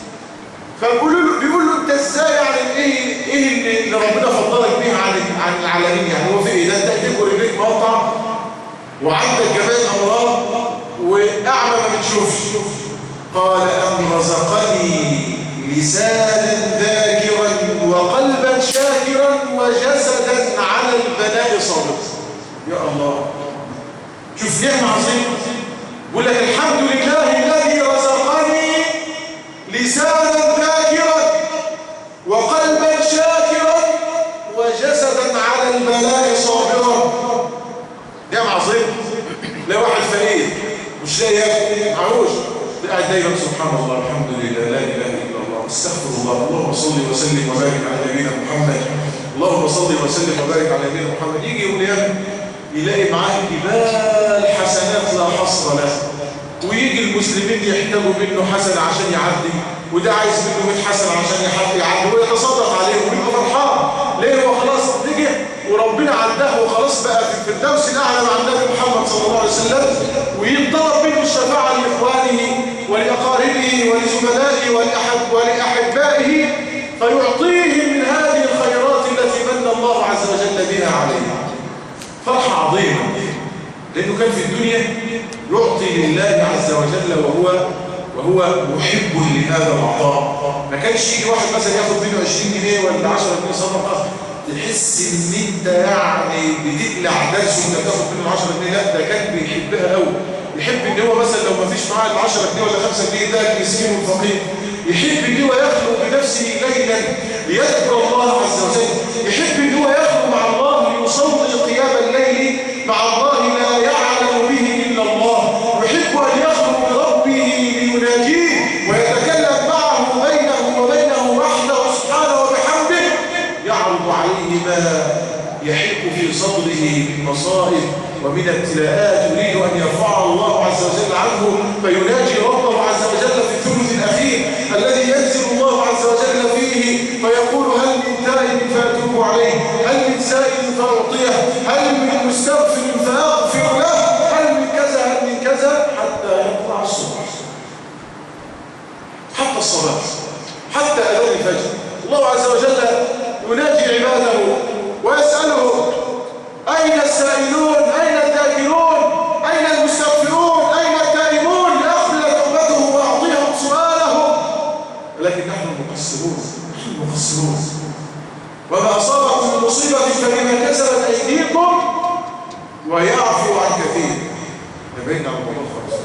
بيقول له انت ازاي يعني ايه اللي ربنا فضلك بيه عن العالمين؟ يعني هو في ايه؟ ده انت ايديك ورجليك مقطع وعندك جميع امراض واعمى ما بتشوفش. قال ام رزقني لسانا ذاكرا وقلبا شاكرا وجسدا على البلاء صابرا. يا الله، شوف نعمه عظيمه. بيقول لك الحمد لله الذي رزقني لسانا ذاكرا وقلبا شاكرا وجسدا على البلاء صابرا. نعمه عظيمه. لا واحد فقير مش لاقي ياكل معهوش، قاعد دايما سبحان الله الحمد لله لا اله الا الله استغفر الله اللهم صل وسلم وبارك على نبينا محمد اللهم صل وسلم وبارك على نبينا محمد. يجي يوم يلاقي معاه جبال حسنات لا حصر له، ويجي المسلمين يحتاجوا منه حسنه عشان يعدي، وده عايز منه 100 حسنه عشان يعدي ويتصدق عليه ويبقى فرحان. ليه؟ هو خلاص نجح وربنا عداه وخلاص بقى في الفردوس الاعلى مع النبي محمد صلى الله عليه وسلم، ويطلب منه الشفاعه لاخوانه ولاقاربه ولزملائه ولاحبائه فيعطيهم من هذه الخيرات التي من الله عز وجل بها عليه. فرحه عظيمه، لانه كان في الدنيا يعطي لله عز وجل وهو وهو محب لهذا العطاء. ما كانش يجي واحد مثلا ياخد منه 20 جنيه ولا 10 جنيه صدقه تحس ان انت يعني بتقلع درس وانت بتاخد منه 10 جنيه. لا، ده كان بيحبها قوي. يحب ان هو مثلا لو ما فيش معاه ال 10 جنيه ولا 5 جنيه ده مسكين وفقير، يحب ان هو يخلو بنفسه ليلا ليذكر الله عز وجل، يحب ان هو يخلو مع الله ليصلي قيام الليل مع الله لا يعلم به الا الله، يحب ان يخلو بربه ليناجيه ويتكلم معه بينه وبينه وحده سبحانه وبحمده، يعرض عليه ما يحك في صدره من مصائب ومن ابتلاءات يريد أن يرفع الله عز وجل عنه، فيناجي ربه عز وجل في الثلث الأخير الذي ينزل الله عز وجل فيه فيقول هل من تائب فأتوب عليه، هل من سائل فأعطيه، هل من مستغفر فأغفر له، هل من كذا هل من كذا، حتى يطلع الصبح، حتى الصلاة، حتى أذان الفجر. الله عز وجل يناجي عباده ويسأله أين السائلون، أين الذاكرون، أين المستغفرون، أين التائبون لأقبل توبته وأعطيهم سؤالهم، ولكن نحن مقصرون. وما أصابكم من مصيبة فبما كسبت أيديكم ويعفو عن كثير. نبينا على الموضوع خالص.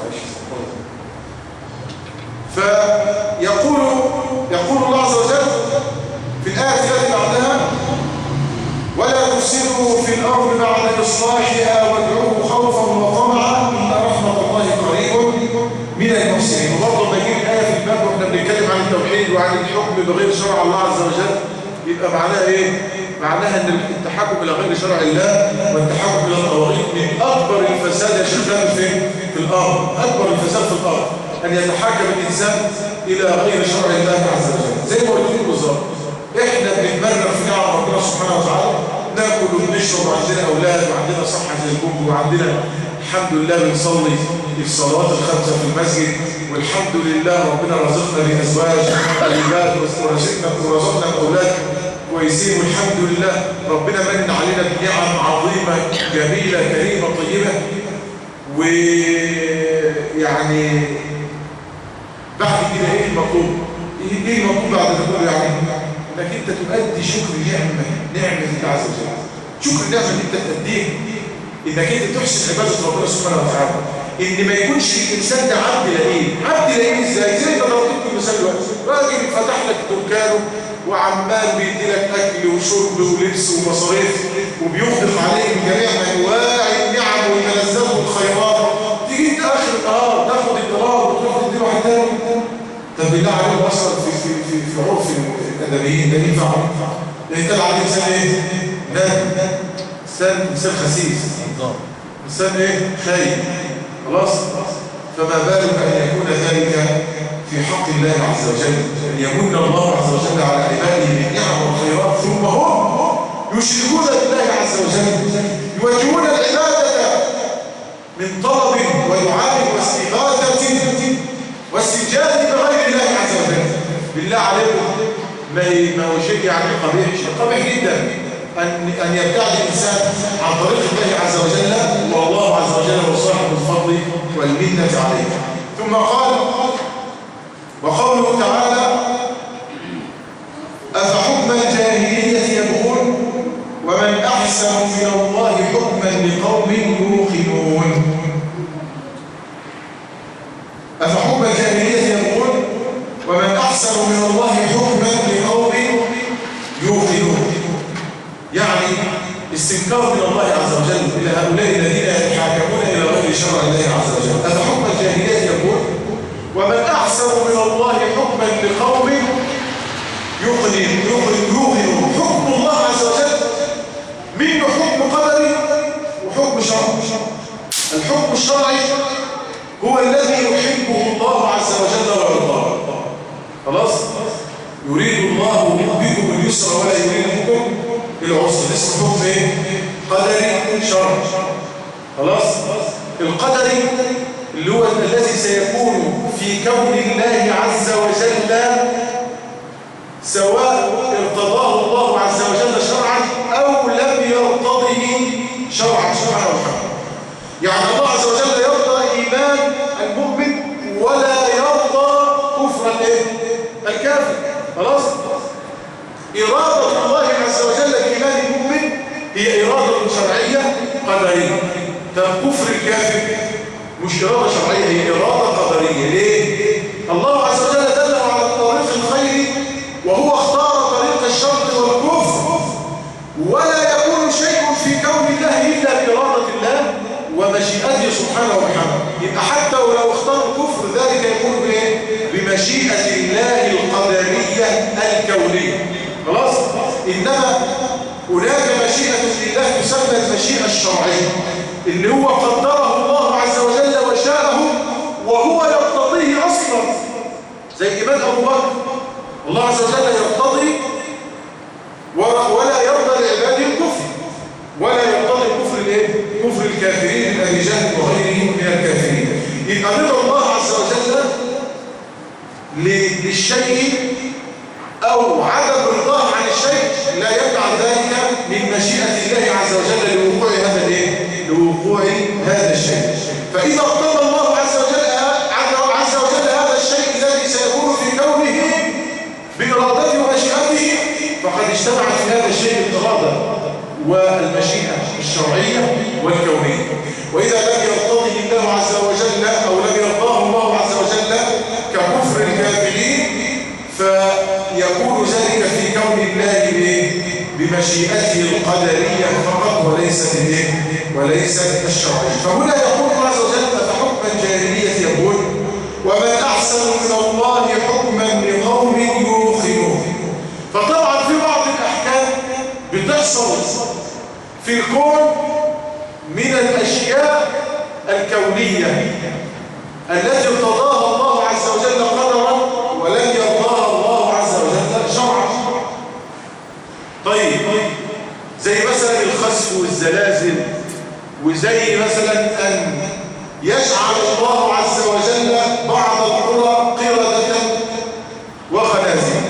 فيقول الله عز وجل في الآية التي بعدها ولا تفسدوا في الأرض بعد إصلاحها وادعوه خوفا وطمعا إن رحمة الله قريب من المحسنين. وبرضه بجيب الآية في الباب واحنا بنتكلم عن التوحيد وعن الحكم بغير شرع الله عز وجل، يبقى معناها إيه؟ معناها أن التحكم إلى غير شرع الله والتحكم إلى الطواغيت من أكبر الفساد يا شباب في الأرض، أكبر الفساد في الأرض أن يتحكم الإنسان إلى غير شرع الله عز وجل. زي ما قلت لكم بالظبط، إحنا بنتمرن في نعم ربنا سبحانه وتعالى، ناكل ونشرب وعندنا أولاد وعندنا صحة زي الجنب وعندنا الحمد لله بنصلي الصلوات الخمسة في المسجد، والحمد لله ربنا رزقنا بأزواج طيبات ورزقنا بأولاد كويسين، والحمد لله ربنا من علينا بنعم عظيمة جميلة كريمة طيبة. ويعني بعد كده ايه المطلوب؟ ايه المطلوب بعد كده؟ يعني انك انت تؤدي شكر نعمة الله عز وجل، شكر النعمة اللي انت تأديه، انك انت تحسن عبادة ربنا سبحانه وتعالى، ان ما يكونش الانسان ده عبد لئيم. عبد لئيم ازاي؟ زي ما ضربتكم مثال دلوقتي، راجل فتح لك دكانه وعمال بيدي لك اكل وشرب ولبس ومصاريف وبيخلق عليه من جميع انواع النعم والملذات والخيرات، تيجي انت اخر النهار تاخد الدولار وتروح تديله واحد تاني. طب بالله عليك اصلا في عرف الادبيين ده ينفع؟ ده يتبع عليه انسان ايه؟ انسان خسيس، انسان ايه؟ خايف. خلاص؟ فما بالك ان يكون ذلك في حق الله عز وجل، أن يمن الله عز وجل على عباده بالنعم والخيرات ثم هم يشركون بالله عز وجل، يوجهون العبادة من طلب ودعاء واستغاثة واستجابة بغير الله عز وجل. بالله عليكم ما هو شيء يعني قبيح، شيء قبيح جدا أن يبتعد الإنسان عن طريق الله عز وجل، والله عز وجل هو صاحب الفضل والمنة عليه. ثم قال وقوله تعالى أفحكم الجاهلية يبغون ومن أحسن من الله حكما لقوم يوقنون. أفحكم الجاهلية يبغون ومن أحسن من الله حكما لقوم يوقنون، يعني استنكار من الله عز وجل إلى هؤلاء الذين يتحاكمون إلى غير شرع الله عز وجل. أفحكم الجاهلية يبغون ومن أحسن من الله حكما لقوم يوقنون. حكم الله عز وجل منه حكم قدري وحكم شرعي. الحكم الشرعي هو الذي يحبه الله عز وجل ويرضاه. خلاص؟ يريد الله بكم اليسر ولا يريد بكم العسر. اسمه حكم ايه؟ قدري شرعي. خلاص؟ القدري اللي هو الذي سيكون في كون الله عز وجل سواء ارتضاه الله عز وجل شرعا أو لم يرتضه شرعا أو حقا. يعني الله عز وجل يرضى إيمان المؤمن ولا يرضى قدرية. طب كفر الكافر مش إرادة شرعية، هي إرادة قدرية. ليه؟ الله عز وجل دله على طريق الخير وهو اختار طريق الشر والكفر، ولا يكون شيء في كون الله إلا بإرادة الله ومشيئته سبحانه وبحمده. يبقى حتى ولو اختار الكفر ذلك يكون بإيه؟ بمشيئة الله القدرية الكونية. خلاص؟ إنما هناك مشيئة لله تسمى المشيئة الشرعية اللي هو قدره الله عز وجل وشاءه وهو يرتضيه أصلا، زي إيمان أبو بكر. الله عز وجل يرتضي ولا يرضى لعباده الكفر، ولا يرتضي كفر الكافرين من أبي جهل وغيرهم من الكافرين. يبقى رضا الله عز وجل للشيء أو عدم رضاه عن الشيء لا يجعل ذلك من مشيئة الله عز وجل لوقوع هذا الشيء. فإذا اقتضى الله عز وجل هذا الشيء الذي سيكون في كونه بإرادته ومشيئته فقد اجتمعت في هذا الشيء الإرادة والمشيئة الشرعية والكونية. وإذا لم يرتضي الله عز وجل أو لم يرضاه الله عز وجل ككفر الكافرين فيكون ذلك في كون الله بمشيئته القدرية فقط وليست الشرعية. فهنا يقول الله عز وجل فحكم الجاهلية يقول ومن أحسن من الله حكما لقوم يوقنون. فطبعا في بعض الأحكام بتحصل في الكون من الأشياء الكونية التي ارتضاها الله عز وجل قدرا ولم يرضاها الله عز وجل شرعا. طيب زي مثلا الخسف والزلازل، وزي مثلا أن يجعل الله عز وجل بعض القرى قردة وخنازير.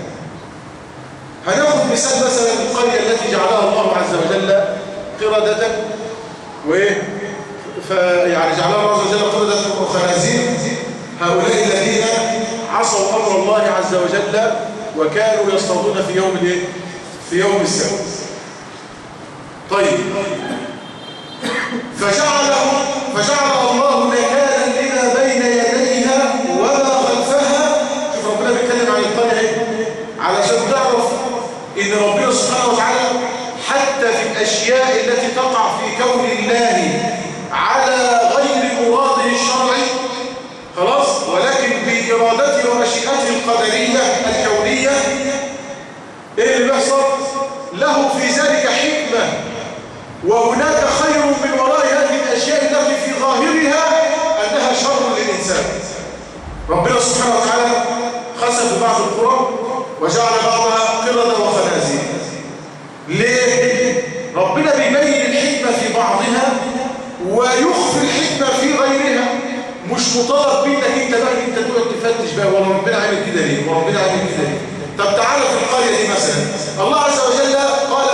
هناخد مثال مثلا القرية التي جعلها الله عز وجل قردة يعني جعلها الله عز وجل قردة وخنازير. هؤلاء الذين عصوا أمر الله عز وجل وكانوا يصطادون في يوم السبت. طيب فجعل الله نكالا لما بين يديها وما خلفها. شوف ربنا بيتكلم عن القرية علشان تعرف ان ربنا سبحانه وتعالى حتى في الاشياء التي تقع في كون الله على غير مراده الشرعي خلاص، ولكن بإرادته ومشيئته القدرية الكونية ايه اللي بيحصل؟ له في ذلك حكمة وهناك خير من وراء هذه الأشياء التي في ظاهرها أنها شر للإنسان. ربنا سبحانه وتعالى خسف بعض القرى وجعل بعضها قردة وخنازير. ليه؟ ربنا بيبين الحكمة في بعضها ويخفي الحكمة في غيرها. مش مطالب منك انت تقعد تفتش بقى والله ربنا عامل كده ليه وربنا عامل كده ليه. طب تعالى في القرية دي مثلا الله عز وجل قال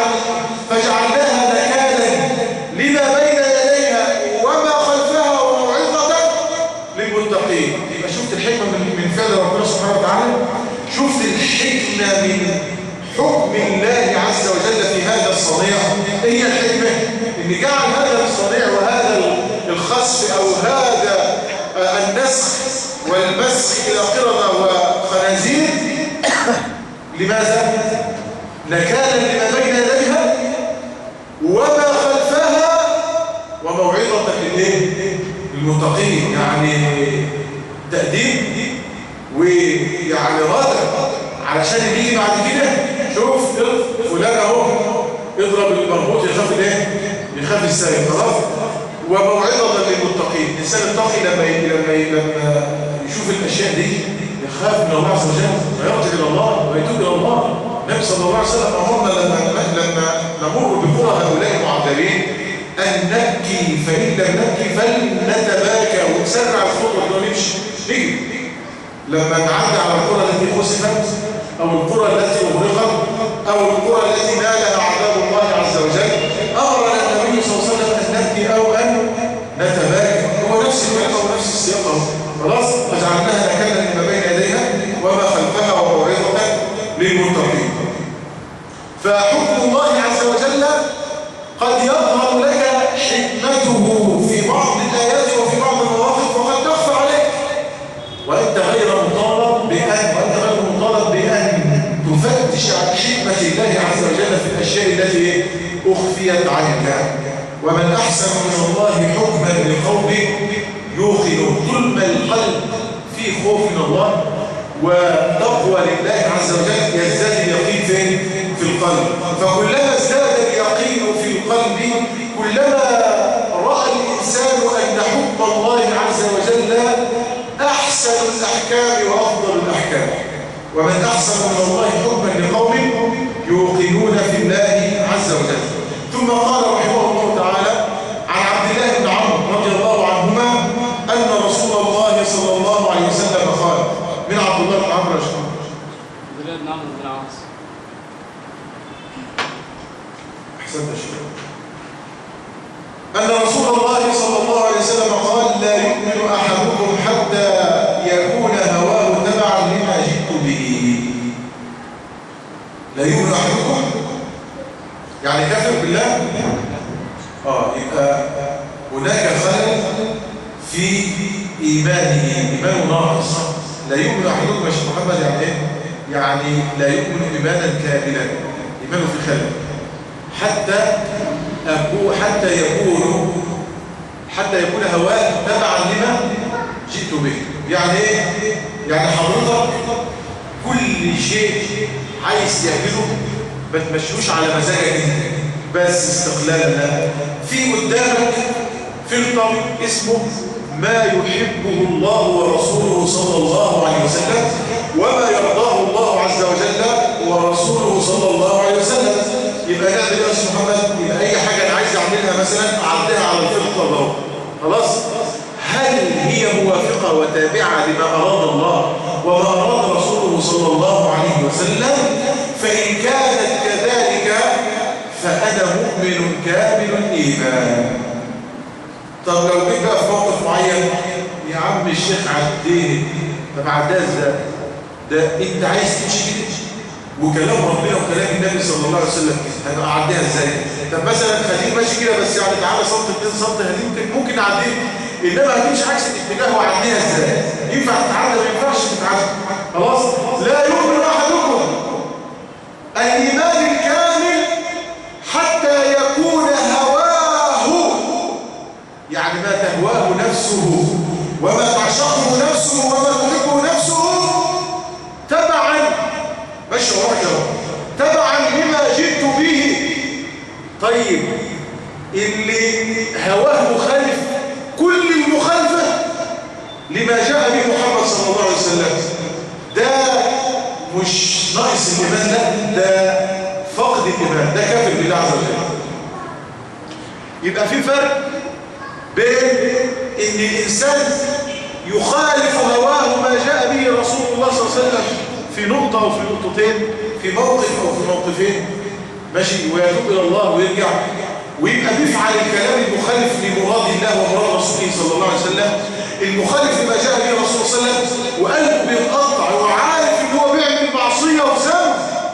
فجعلناها نكالا لما بين يديها وما خلفها وموعظة للمتقين. يبقى شفت الحكمة من فعل ربنا سبحانه وتعالى، شفت الحكمة من حكم الله عز وجل في هذا الصنيع. هي الحكمة ان جعل هذا الصنيع وهذا الخسف او هذا النسخ والمسخ الى قردة وخنازير لماذا؟ نكالا لما بين يديها وما خلفها وموعظة للمتقين. يعني تقديم ويعني رادع علشان يجي بعد كده شوف فلان اهو اضرب المربوط يخاف السارق خلاص. وموعظة للمتقين. الإنسان التقي لما يشوف الأشياء دي يخاف من الله عز وجل ويرجع إلى الله ويتوب إلى الله. النبي صلى الله عليه وسلم أمرنا لما نمر بقرى هؤلاء المعذبين أن نبكي، فإن لم نبكي فلنتباكى ونسرع الخطوة ونمشي نجري. لما نعدي على القرى التي خسفت أو القرى التي أغرقت أو القرى التي نالها عذاب الله عز وجل أمرنا النبي صلى الله عليه وسلم أن نبكي أو أن نتباكى. هو نفس الوقت ونفس السياق خلاص. فجعلناها نكالا لما بين يديها وما خلفها وموعظة للمتقين. فحكم الله عز وجل قد يظهر لك أحسن من الله حكما لقوم يوقنون. طول ما القلب فيه خوف من الله وتقوى لله عز وجل يزداد اليقين فين؟ في القلب. فكلما ازداد اليقين في القلب كلما رأى الإنسان أن حكم الله عز وجل أحسن الأحكام وأفضل الأحكام. ومن أحسن من الله حكما لقوم يوقنون في الله عز وجل. ثم قال رحمه الله تعالى عن عبد الله بن عمرو رضي الله عنهما أن رسول الله صلى الله عليه وسلم قال. من عبد الله بن عمرو؟ عبد الله بن عمرو بن العاص. أحسنت الشيخ. أن رسول الله صلى الله عليه وسلم قال لا يؤمن أحدكم حتى يكون هواه تبعا لما جئت به. لا يؤمن أحدكم يعني كافر بالله. يبقى هناك خلل في إيمانه، إيمانه ناقص. لا يؤمن أحدكم يا شيخ محمد يعني إيه؟ يعني لا يؤمن إيمانا كاملا، إيمانه في خلل حتى يكون هواه تبعا لما جئت به. يعني ايه؟ يعني حضرتك كل شيء عايز تعمله ما تمشيوش على مزاجك انت بس استقلالا. في قدامك فلتر اسمه ما يحبه الله ورسوله صلى الله عليه وسلم وما يرضاه الله عز وجل ورسوله صلى الله عليه وسلم. يبقى نعمل ايه يا استاذ محمد؟ يبقى اي حاجه انا عايز اعملها مثلا اعديها على الفلتر ده. خلاص؟ هل هي موافقه وتابعه لما اراد الله وما اراد رسوله صلى الله عليه وسلم؟ فان كانت كذلك فانا مؤمن كامل الايمان. طب لو جيت بقى في موقف معين يا عم الشيخ عديني، طب عداها ازاي؟ ده انت عايز تمشي كده وكلام ربنا وكلام النبي صلى الله عليه وسلم هنبقى اعديها ازاي؟ طب مثلا خليك ماشي كده بس يعني تعالى سنتي 2 سم ممكن نعديها، انما هتمشي عكس الاتجاه واعديها ازاي؟ ينفع تتعدى ما ينفعش تتعدى. خلاص؟ لا يؤمن احدكم الايمان الكامل حتى يكون هواه، يعني ما تهواه نفسه وما تعشقه نفسه وما تحبه نفسه تبعا ماشي وراك تبعا لما جئت به. طيب اللي هواه مخالف كل المخالفة لما جاء به محمد صلى الله عليه وسلم ده مش ناقص الإيمان، ده فقد الإيمان، ده كافر بالله عز وجل. يبقى في فرق بين ان الانسان يخالف هواه ما جاء به رسول الله صلى الله عليه وسلم في نقطة او في نقطتين، في موقف او في موقفين ماشي، ويتوب الى الله ويرجع ويبقى بيفعل الكلام المخالف لمراد الله ومراد رسوله صلى الله عليه وسلم، المخالف لما جاء به الرسول صلى الله عليه وسلم، وقلبه بيتقطع وعارف ان هو بيعمل معصية وذنب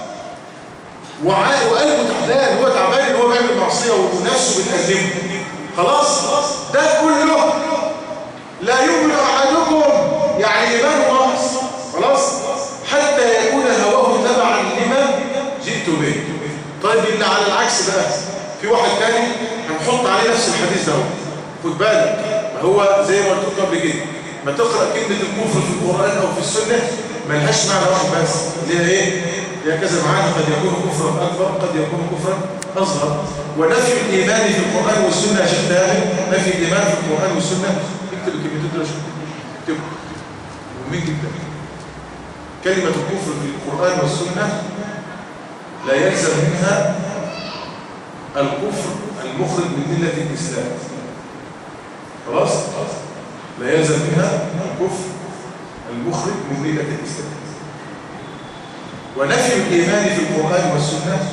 وقلبه تعبان، هو تعبان ان هو بيعمل معصية ونفسه بتألمه. خلاص؟ ده كله لا يؤمن احدكم يعني ايمانه ناقص. خلاص؟ حتى يكون هواه تبعا لما جئت به. طيب اللي على العكس بقى في واحد تاني هنحط عليه نفس الحديث ده. خد بالك، هو زي ما قلت لكم قبل كده، ما تقرا كلمه الكفر في القران او في السنه ملهاش معنى واحد بس، ليها ايه؟ ليها كذا معنى، قد يكون كفرا اكبر قد يكون كفرا اصغر. ونفي الايمان في القران والسنه يا شيخ داهر، نفي الايمان في القران والسنه، اكتب الكلمتين دول يا شيخ، اكتب مهمين جدا. كلمه الكفر في القران والسنه لا يلزم منها الكفر المخرج من مله الاسلام. خلاص؟ لا يلزم منها الكفر المخرج من مله الاسلام. ونفي الايمان في القران والسنه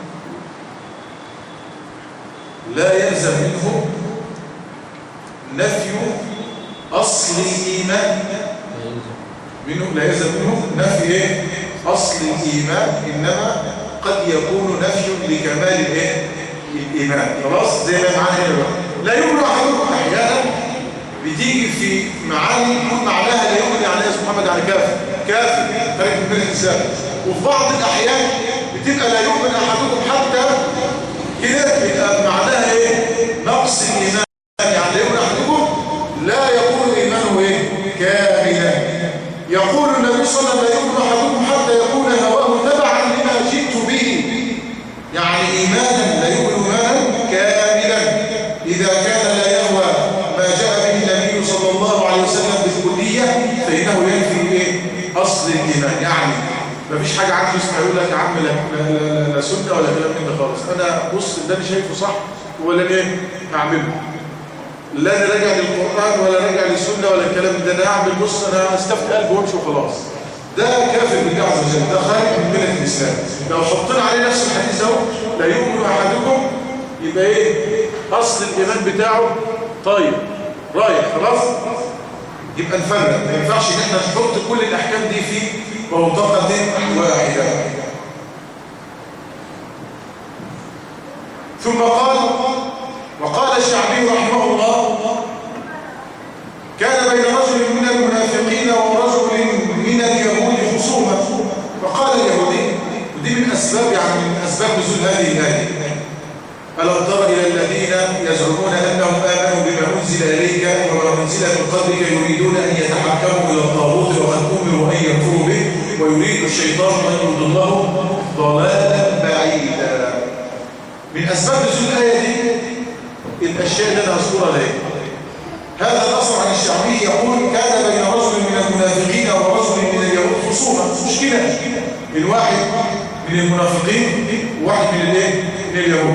لا يلزم منه نفي اصل الايمان لا يلزم منه نفي ايه؟ اصل الايمان، انما قد يكون نفي لكمال الايه؟ الايمان. خلاص؟ زي ما معانا هنا بقى، لا يؤمن احدكم احيانا بتيجي في معاني يكون معناها لا يؤمن يعني يا محمد يعني كافر خارج من الاسلام، وفي بعض الاحيان بتبقى لا يؤمن احدكم حتى كده يبقى معناها ايه؟ نقص أصل الإيمان يعني يقول أحدكم لا يكون إيمانه إيه؟ كاملا. يقول النبي صلى الله عليه وسلم لا يؤمن أحدكم حتى يكون هواه تبعا لما جئت به. يعني إيمانا لا يؤمن إيمانا كاملا إذا كان لا يهوى ما جاء به النبي صلى الله عليه وسلم بالكلية فإنه ينفي إيه؟ أصل الإيمان. يعني مفيش حاجة عنده اسمها يقول لك يا عم لا سنة ولا كلام من ده خالص. أنا بص اللي أنا شايفه صح ولا إيه؟ هعمله. لا أنا راجع للقرآن ولا راجع للسنة ولا الكلام ده. أنا هعمل بص أنا استفتي قلبي وامشي وخلاص. ده كافر بالله عز وجل، ده خارج من ملة الإسلام. لو حطينا عليه نفس الحديث اهو لا يؤمن أحدكم يبقى إيه؟ أصل الإيمان بتاعه طيب رايح خلاص. يبقى نفرق، ما ينفعش إن احنا نحط كل الأحكام دي في منطقة واحدة. ثم وقال الشعبي رحمه الله كان بين رجل من المنافقين ورجل من اليهود خصومة. فقال اليهودي ودي من أسباب من أسباب نزول هذه الآية ألم تر إلى الذين يزعمون أنهم آمنوا بما أنزل إليك وما أنزل من قبلك يريدون أن يتحكموا إلى الطاغوت وقد أمروا أن يكفروا به ويريد الشيطان أن يضلهم ضلالا بعيدا. من أسباب نزول الآية دي الأشياء اللي أنا أذكرها لك. هذا الأثر عن الشعبي يقول كان بين رجل من المنافقين ورجل من اليهود خصومة. مشكلة من واحد من المنافقين وواحد من اليهود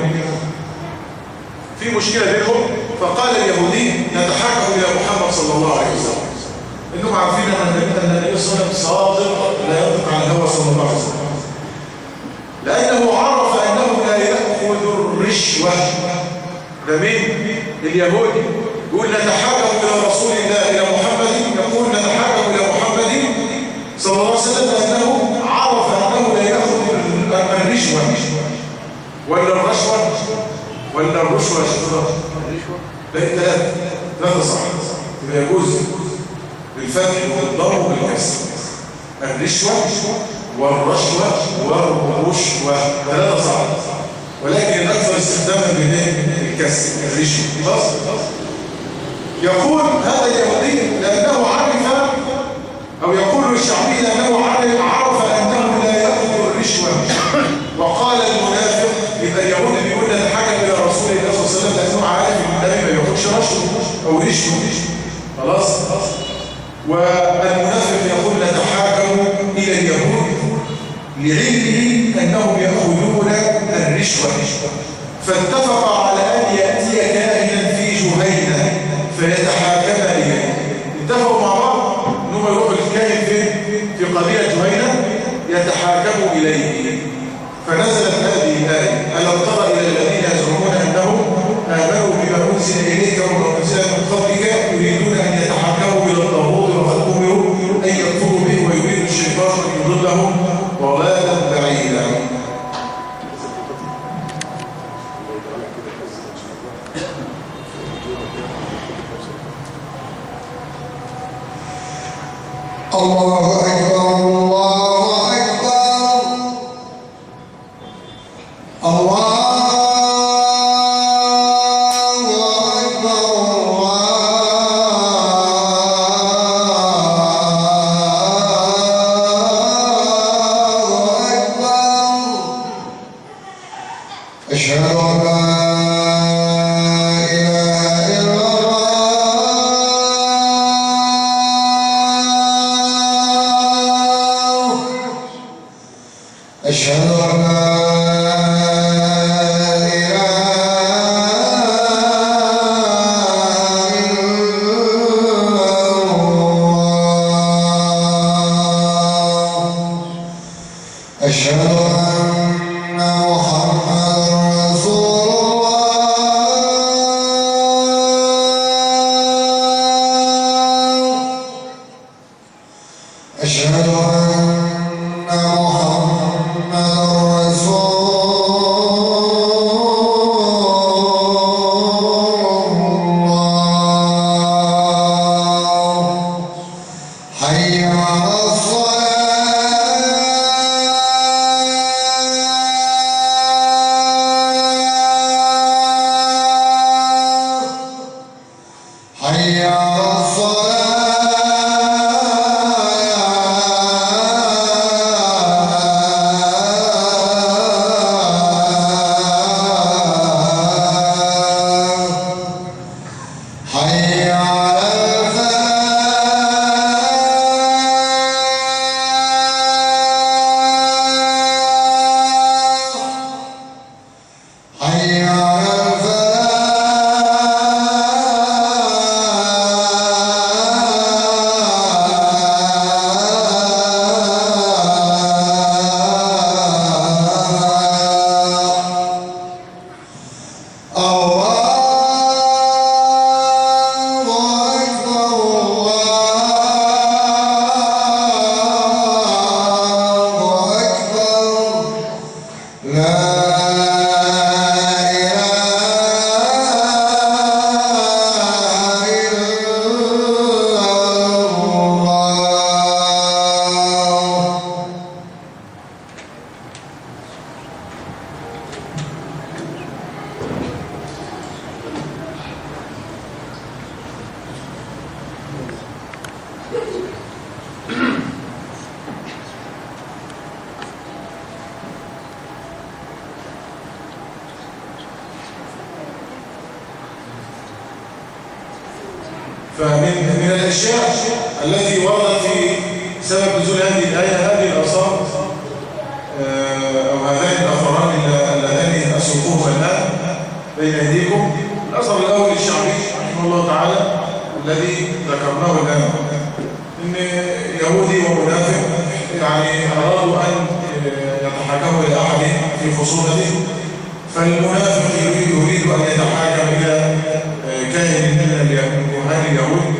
في مشكلة بينهم. فقال اليهودي نتحاكم إلى محمد صلى الله عليه وسلم. إنهم عارفين أن النبي صلى الله عليه وسلم صادق لا ينطق عن الهوى صلى الله عليه وسلم، لأنه عرف أنه لا يأخذ الرشوة. ده مين؟ اليهودي يقول نتحاكم إلى رسول الله إلى محمد، يقول نتحاكم إلى محمد صلى الله عليه وسلم لأنه عرف أنه لا يأخذ الرشوة ولا الرشوة ولا الرشوة لا ثلاثة صح يجوز بالفتح والضم والكسر. الرشوة والرشوة والرشوة ثلاثة صح، ولكن الأكثر استخداما بالكسر الرشوة. خلاص. يقول هذا اليهودي لأنه عرف أو يقول الشعبي لأنه عرف أنه لا يأخذ الرشوة. وقال المنافق إذا اليهودي بيقول نتحاكم إلى رسول الله صلى الله عليه وسلم لأنه عارف أن النبي ما يأخذش رشوة أو رشوة. خلاص. والمنافق يقول نتحاكم إلى اليهود لعلمه أنهم يأخذون الرشوة. فاتفق على أن يأتي كاهنا في جهينة فيتحاكم إليه. اتفقوا مع بعض أنهم يروحوا الكاهن في قبيلة جهينة يتحاكموا إليه. فنزلت هذه الآية ألم تر إلى الذين يزعمون أنهم آمنوا بما أنزل إليك وما أنزل من قبلك يريدون أن يتحاكموا إلى الطاغوت وقد أمروا أن يكفروا به ويريد الشيطان أن يضلهم ضلالا بعيدا. الله أكبر الله أكبر الله حي على فمن الأشياء التي وردت في سبب نزول هذه الآية هذه الآثار أو هذان الأثران اللذان أسوقهما الآن بين أيديكم. الأثر الأول الشعبي رحمه الله تعالى الذي ذكرناه الآن، إن يهودي ومنافق يعني أرادوا أن يتحاكموا إلى أحد في خصومته، فالمنافق يريد أن يتحاكم إلى كاهن من كهان اليهود،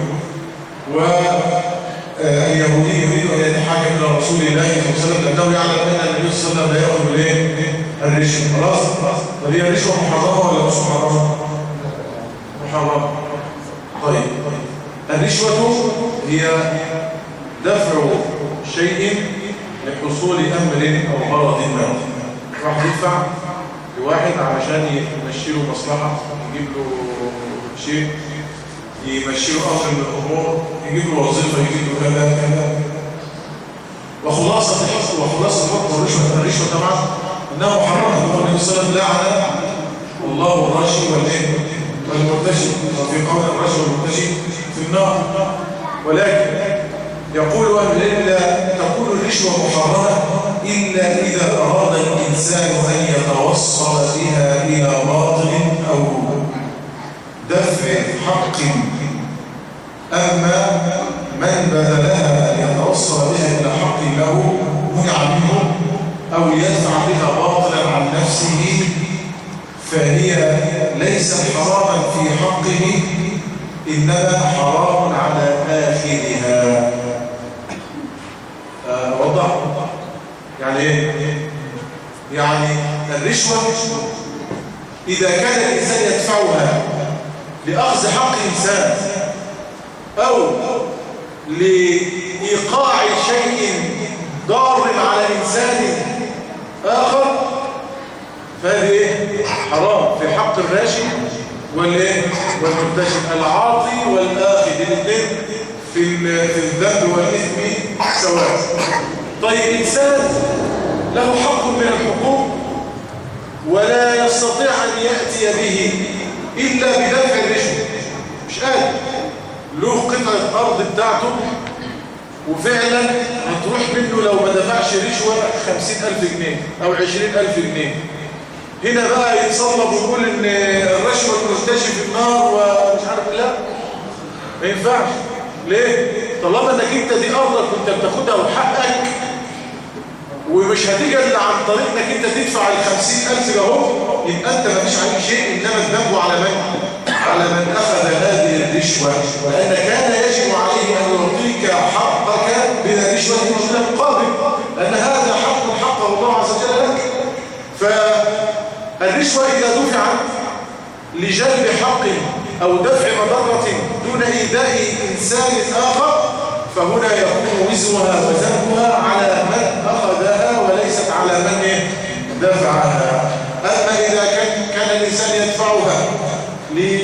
واليهودي يريد أن يتحاكم إلى رسول الله صلى الله عليه وسلم لأنه يعلم أن النبي صلى الله عليه وسلم لا يأخذ الرشوة. خلاص؟ طب هي الرشوة محرمة ولا مش محرمة؟ محرمة. طيب الرشوة هي دفع شيء لحصول أمر أو غرض ما. واحد يدفع لواحد علشان يمشي له مصلحة، يجيب له شيء، يمشي له أمر من الأمور، يجيب له وظيفة، يجيب له كذا كذا. وخلاصة حكم الرشوة طبعا إنها محرمة. النبي صلى الله عليه وسلم لعن الله الراشي والمرتشي، وفي قول الراشي والمرتشي في النار. ولكن يقول أهل العلم لا تكون الرشوة محرمة إلا إذا أراد الإنسان أن يتوصل بها إلى باطل أو دفع حق. أما من بذلها أن يتوصل بها إلى حق له منع منه أو يدفع بها باطلا عن نفسه فهي ليست حراما في حقه، إنما حرام على آخرها. وضح يعني ايه؟ يعني الرشوة إذا كان الإنسان يدفعها لأخذ حق إنسان أو لإيقاع شيء ضار على إنسان آخر فهذه حرام في حق الراشي والمرتشي. العاطي والآخذ الاثنين في الذنب والإثم سواء. طيب إنسان له حق من الحقوق ولا يستطيع أن يأتي به إلا بدفع الرشوة، مش قادر، له قطعة أرض بتاعته وفعلا هتروح منه لو ما دفعش رشوة 50,000 جنيه أو 20,000 جنيه. هنا بقى يتصلب ويقول إن الرشوة المرتشي في النار ومش عارف. لا، ما ينفعش. ليه؟ طالما انك انت دي ارضك وانت بتاخدها وحقك ومش هتيجي الا عن طريق انك انت تدفع ال50,000 ده اهو، يبقى انت ما فيش عليك شيء، انما الذنب على من؟ على من اخذ هذه الرشوه، لان كان يجب عليه ان يعطيك حقك بلا رشوه ولا مقابل، لان هذا حق حقه الله عز وجل لك. فالرشوه اذا دفعت لجلب حق أو دفع مضرة دون إيذاء إنسان آخر فهنا يكون وزرها وذنبها على من أخذها وليست على من دفعها. أما إذا كان الإنسان يدفعها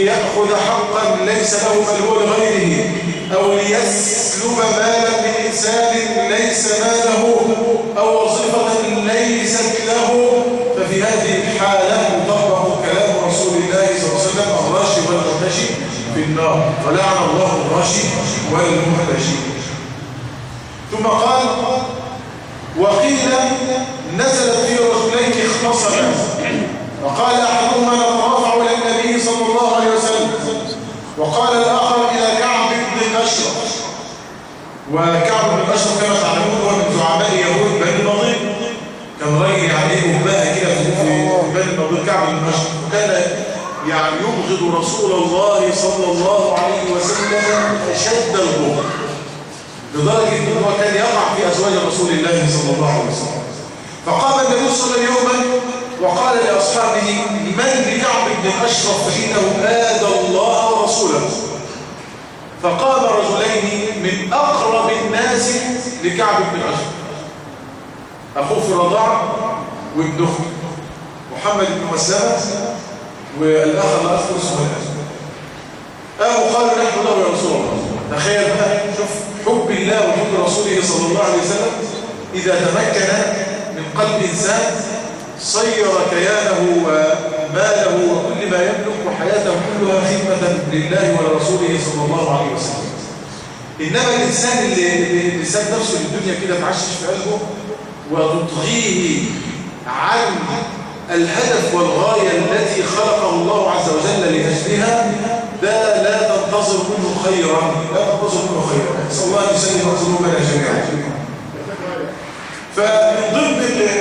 ليأخذ حقا ليس له بل هو لغيره، أو ليسلب مالا من إنسان ليس ماله، أو وظيفة ليست له، ففي هذه الحالة يطبق كلام رسول الله صلى الله عليه وسلم: الراشي والمرتشي في النار، ولعن الله الراشي والمرتشي. ثم قال: وقيل نزلت في رجلين اختصما، وقال أحدهما: نترافع إلى النبي صلى الله عليه وسلم، وقال الآخر إلى كعب بن الأشرف. وكعب بن الأشرف كما تعلمون هو من زعماء يهود بني النضير، كان راجل يعني أباء كده في بني النضير. كعب بن الأشرف وكان يعني يبغض رسول الله صلى الله عليه وسلم أشد البغض، لدرجة أنه كان يقع في أزواج رسول الله صلى الله عليه وسلم. فقام النبي صلى الله عليه وسلم يوما وقال لأصحابه: من لكعب بن الأشرف فإنه آذى الله ورسوله. فقام رجلين من أقرب الناس لكعب بن الأشرف، أخوه في الرضاعة وابن أخته محمد بن مسلمة، والآخر لا أذكر اسمه الآن. قالوا: نحن له يا رسول الله. تخيل بقى، شوف حب الله وحب رسوله صلى الله عليه وسلم إذا تمكن من قلب إنسان صير كيانه وماله وكل ما يملك وحياته كلها خدمة لله ولرسوله صلى الله عليه وسلم. إنما الإنسان اللي ساب نفسه للدنيا كده تعشش في قلبه وتطغيه عن الهدف والغاية التي خلقه الله عز وجل لأجلها، ده لا تنتظر منه خيرا، لا تنتظر منه خيرا. نسأل الله أن يسلم قلوبنا جميعا. فمن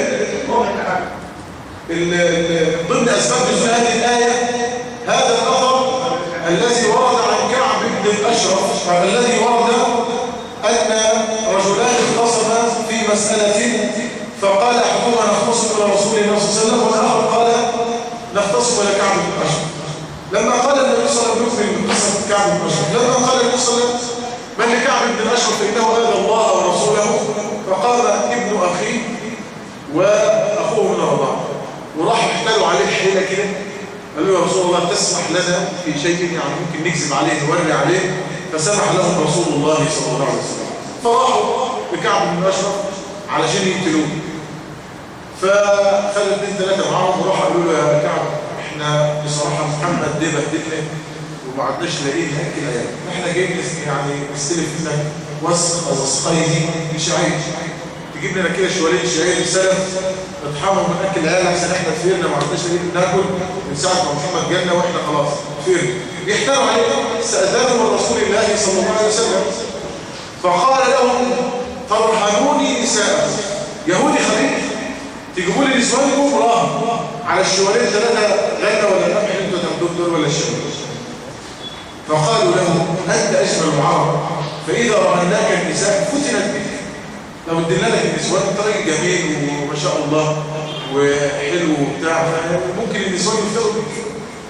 ضمن أسباب نزول هذه الآية هذا الأثر الذي ورد عن كعب بن الأشرف، الذي ورد أن رجلان اختصما في مسألة، فقال أحدهما: نختصم إلى رسول الله صلى الله عليه وسلم، والآخر قال: نختصم إلى كعب بن الأشرف. لما قال النبي صلى الله عليه وسلم من قصة كعب بن الأشرف، لما قال النبي صلى الله عليه وسلم: من لكعب بن الأشرف فإنه آذى الله ورسوله، فقال ابن أخيه وأخوه من الرضاعة، وراح احتالوا عليه حيلة كده، قالوا: يا رسول الله تسمح لنا في شيء يعني ممكن نكذب عليه نوري عليه، فسمح لهم رسول الله صلى الله عليه وسلم. فراحوا لكعب بن الأشرف علشان يقتلوه، فخلوا 2-3 معاهم وراحوا قالوا له: يا كعب، احنا بصراحة محمد ده بهدلنا وما عدناش لاقيين ناكل عيال، احنا جايين يعني نستلف منك وسقين شعير، تجيب لنا كده شوالين شعير سلف نطحنهم من اكل العيال عشان احنا تفيرنا ما عدناش لاقيين ناكل من ساعه ما محمد جالنا واحنا خلاص تفيرنا. يحتروا علينا، استأذنوا من رسول الله صلى الله عليه وسلم، فقال لهم: ترهنوني نساء يهودي خبيث، تجيبوا لي نسوانكم راهن على الشوالين 3 غنى ولا القمح اللي انتوا تاخدوه دول ولا الشوالين. فقالوا له: انت اجمل العرب، فاذا رهناك النساء فتنت بك، لو ادينا لك النسوان انت راجل جميل وما شاء الله وحلو وبتاع، ممكن النسوان يفتروا بك.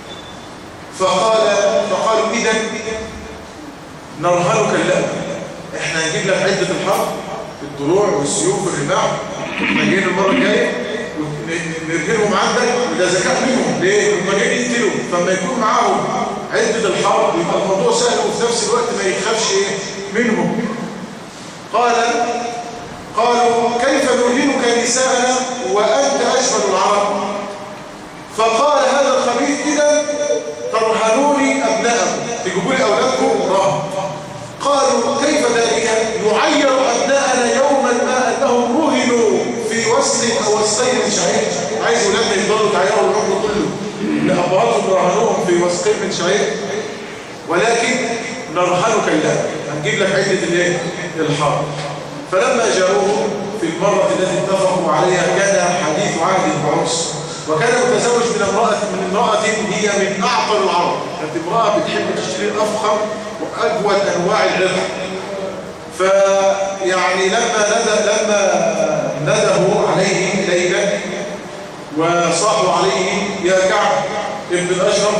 فقالوا: اذا نرهنك اللأم، احنا هنجيب لك عده الحرب، الدروع والسيوف والرماح، احنا جايين المره الجايه ونرجلهم عندك، وده ذكاء منهم. ليه؟ هم جايين يقتلوا، فلما يكون معاهم عده الحرب يبقى الموضوع سهل، وفي نفس الوقت ما يخافش منهم. قالوا: كيف نرهنك نساءنا وانت اجمل العرب؟ فقال هذا الخبيث: اذا ترهنوني ابناءكم، تجيبوا لي اولادكم رهن. قالوا: كيف ذلك؟ نعير ابناءنا يوما ما انهم رهنوا في وسق او وسقين من شعير. عايز اولادنا يفضلوا يتعيروا العمر كله لابهاتهم رهنوهم في وسقين من شعير، ولكن نرهنك اللحم، هنجيب لك عده الايه؟ الحرب. فلما جاءوه في المره التي اتفقوا عليها كان حديث عهد بعرس، وكان متزوج من امرأة هي من أعقل العرب، كانت امرأة بتحب تشتري أفخم وأجود أنواع الربح. فيعني لما ندهوا عليه ليلا وصاحوا عليه: يا كعب ابن الأشرف،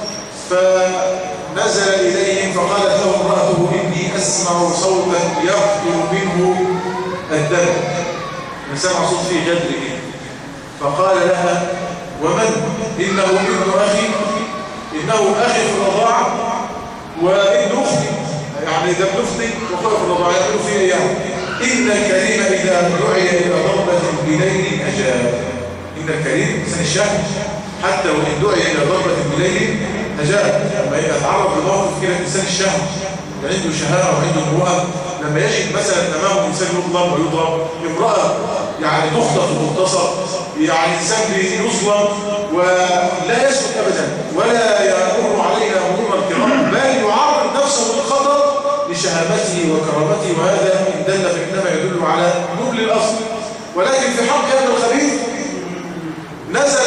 فنزل إليهم فقالت له امرأته: إني أسمع صوتا يخطر منه الدم، سمع صوت فيه جدر. فقال لها: ومن؟ إنه ابن أخي إنه أخي في الرضاعة وابن أختي، يعني ده ابن أختي وأخويا في الرضاعة، يعملوا فيه يعني إن الكريم إذا دعي إلى ضربة بليل أجاب. إن الكريم إنسان الشهم حتى وإن دعي إلى ضربة بليل أجاب. لما يتعرض لموقف كده إنسان الشهم عنده شهامة وعنده مروءة، لما يجد مثلا أمامه إنسان يظلم ويضرب، امرأة يعني تخطف وتغتصب، يعني إنسان يظلم ولا يسكت أبدا ولا يمر عليها مرور الكرام، بل يعرض نفسه للخطر لشهامته وكرامته، وهذا إن دل فإنما يدل على نبل الأصل. ولكن في حق هذا الخبيث نزل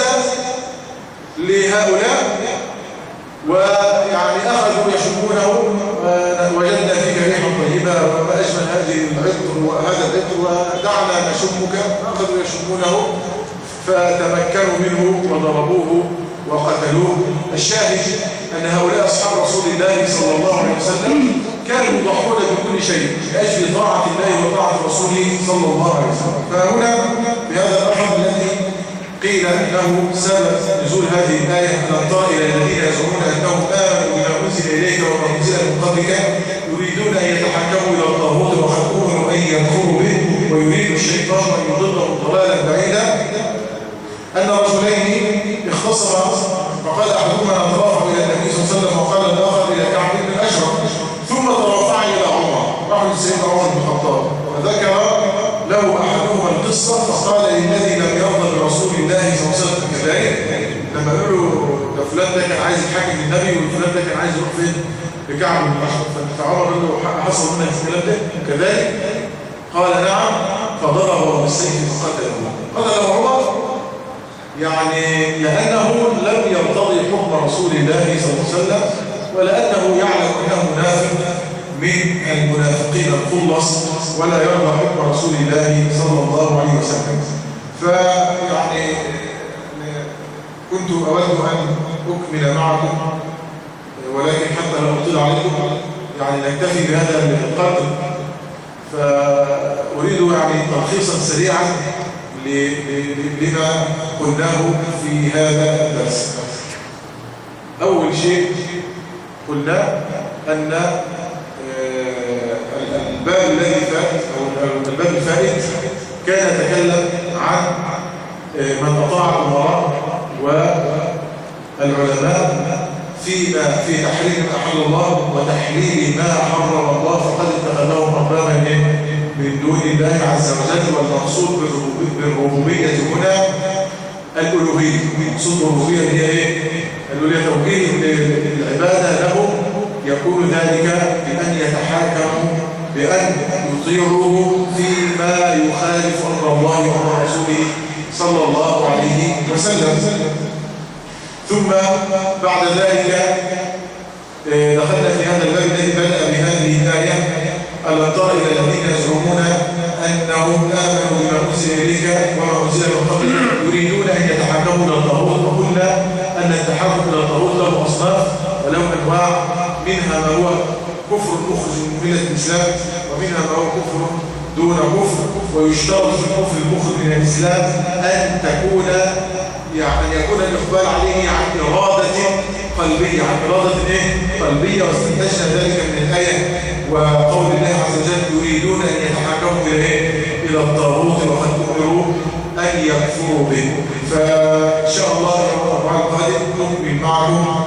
لهؤلاء ويعني أخذوا يشمونه، وجدنا فيك ريحا طيبة وما أجمل هذه العطر وهذا العطر ودعنا نشمك، أخذوا يشمونه فتمكنوا منه وضربوه وقتلوه. الشاهد أن هؤلاء أصحاب رسول الله صلى الله عليه وسلم كانوا يضحون بكل شيء لأجل طاعة الله وطاعة رسوله صلى الله عليه وسلم. فهنا بهذا الأمر الذي قيل إنه سبب نزول هذه الآية أن ترى إلى الذين يزعمون أنهم آمنوا بما أنزل إليك وما أنزل من قبلك يريدون أن يتحكموا إلى الطاغوت وقد أمروا أن يكفروا به ويريد الشيطان أن يضلهم ضلالا بعيدا. أن رجلين اختصما فقال أحدهما نترافع إلى النبي صلى الله عليه وسلم وقال الآخر إلى كعب بن الأشرف، ثم ترافع إلى عمر، راحوا لسيدنا عمر بن الخطاب وذكر له أحدهما القصة فقال الذي لم يرضى برسول الله صلى الله عليه وسلم كذلك. لما قالوا ده فلان ده كان عايز يتحكم للنبي وفلان ده كان عايز يروح فين؟ لكعب بن الأشرف، فعمر قال له حصل منك الكلام ده كذلك؟ قال نعم، فضربه بالسيف فقتله. قتله عمر يعني لأنه لم يرتضي حكم رسول الله صلى الله عليه وسلم، ولأنه يعلم أنه منافق من المنافقين الخلص ولا يرضى حكم رسول الله صلى الله عليه وسلم. فيعني كنت أود أن أكمل معكم، ولكن حتى لا أطيل عليكم يعني نكتفي بهذا القدر. فأريد يعني تلخيصا سريعا لما قلناه في هذا الدرس. أول شيء قلنا أن الباب الذي فات أو الباب الفائت كان يتكلم عن من أطاع الأمراء والعلماء فيما في تحريم ما أحل الله وتحليل ما حرم الله، فقد اتخذهم أربابا من دون الله عز وجل. والمقصود بالربوبية هنا الألوهية. المقصود بالربوبية هي ايه؟ الألوهية، توجيه العبادة له، يكون ذلك بأن يتحاكموا بأن يطيعوه فيما يخالف أمر الله وأمر رسوله صلى الله عليه وسلم. ثم بعد ذلك دخلنا في هذا الباب الذي بدأ بهذه الآية: ألا تر إلى الذين يزعمون أنهم آمنوا بما أنزل إليك وما أنزل من قبلك يريدون أن يتحكموا إلى الطاغوت. وقلنا أن التحكم إلى الطاغوت له أصناف وله أنواع، منها ما هو كفر مخرج من ملة الإسلام، ومنها ما هو كفر دون كفر. ويشترط في الكفر المخرج من الإسلام أن تكون يعني يكون الإقبال عليه عن إرادة قلبية، عن إرادة قلبية. واستنتجنا ذلك من الآية وقول الله عز وجل: يريدون أن يتحكموا إلى الطاغوت وقد أمروا أن يكفروا به. فإن شاء الله يوم الأربعاء القادم نكمل معكم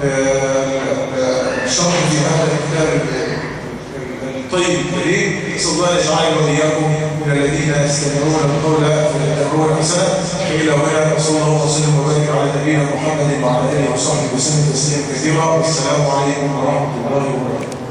الشرح في هذا الكتاب الطيب الكريم. نسأل الله أن يجعلنا وإياكم من الذين يستمعون القول فيتبعون أحسنه. إلى هنا وصلى الله وسلم وبارك على نبينا محمد وعلى آله وصحبه وسلم تسليما كثيرا. والسلام عليكم ورحمة الله وبركاته.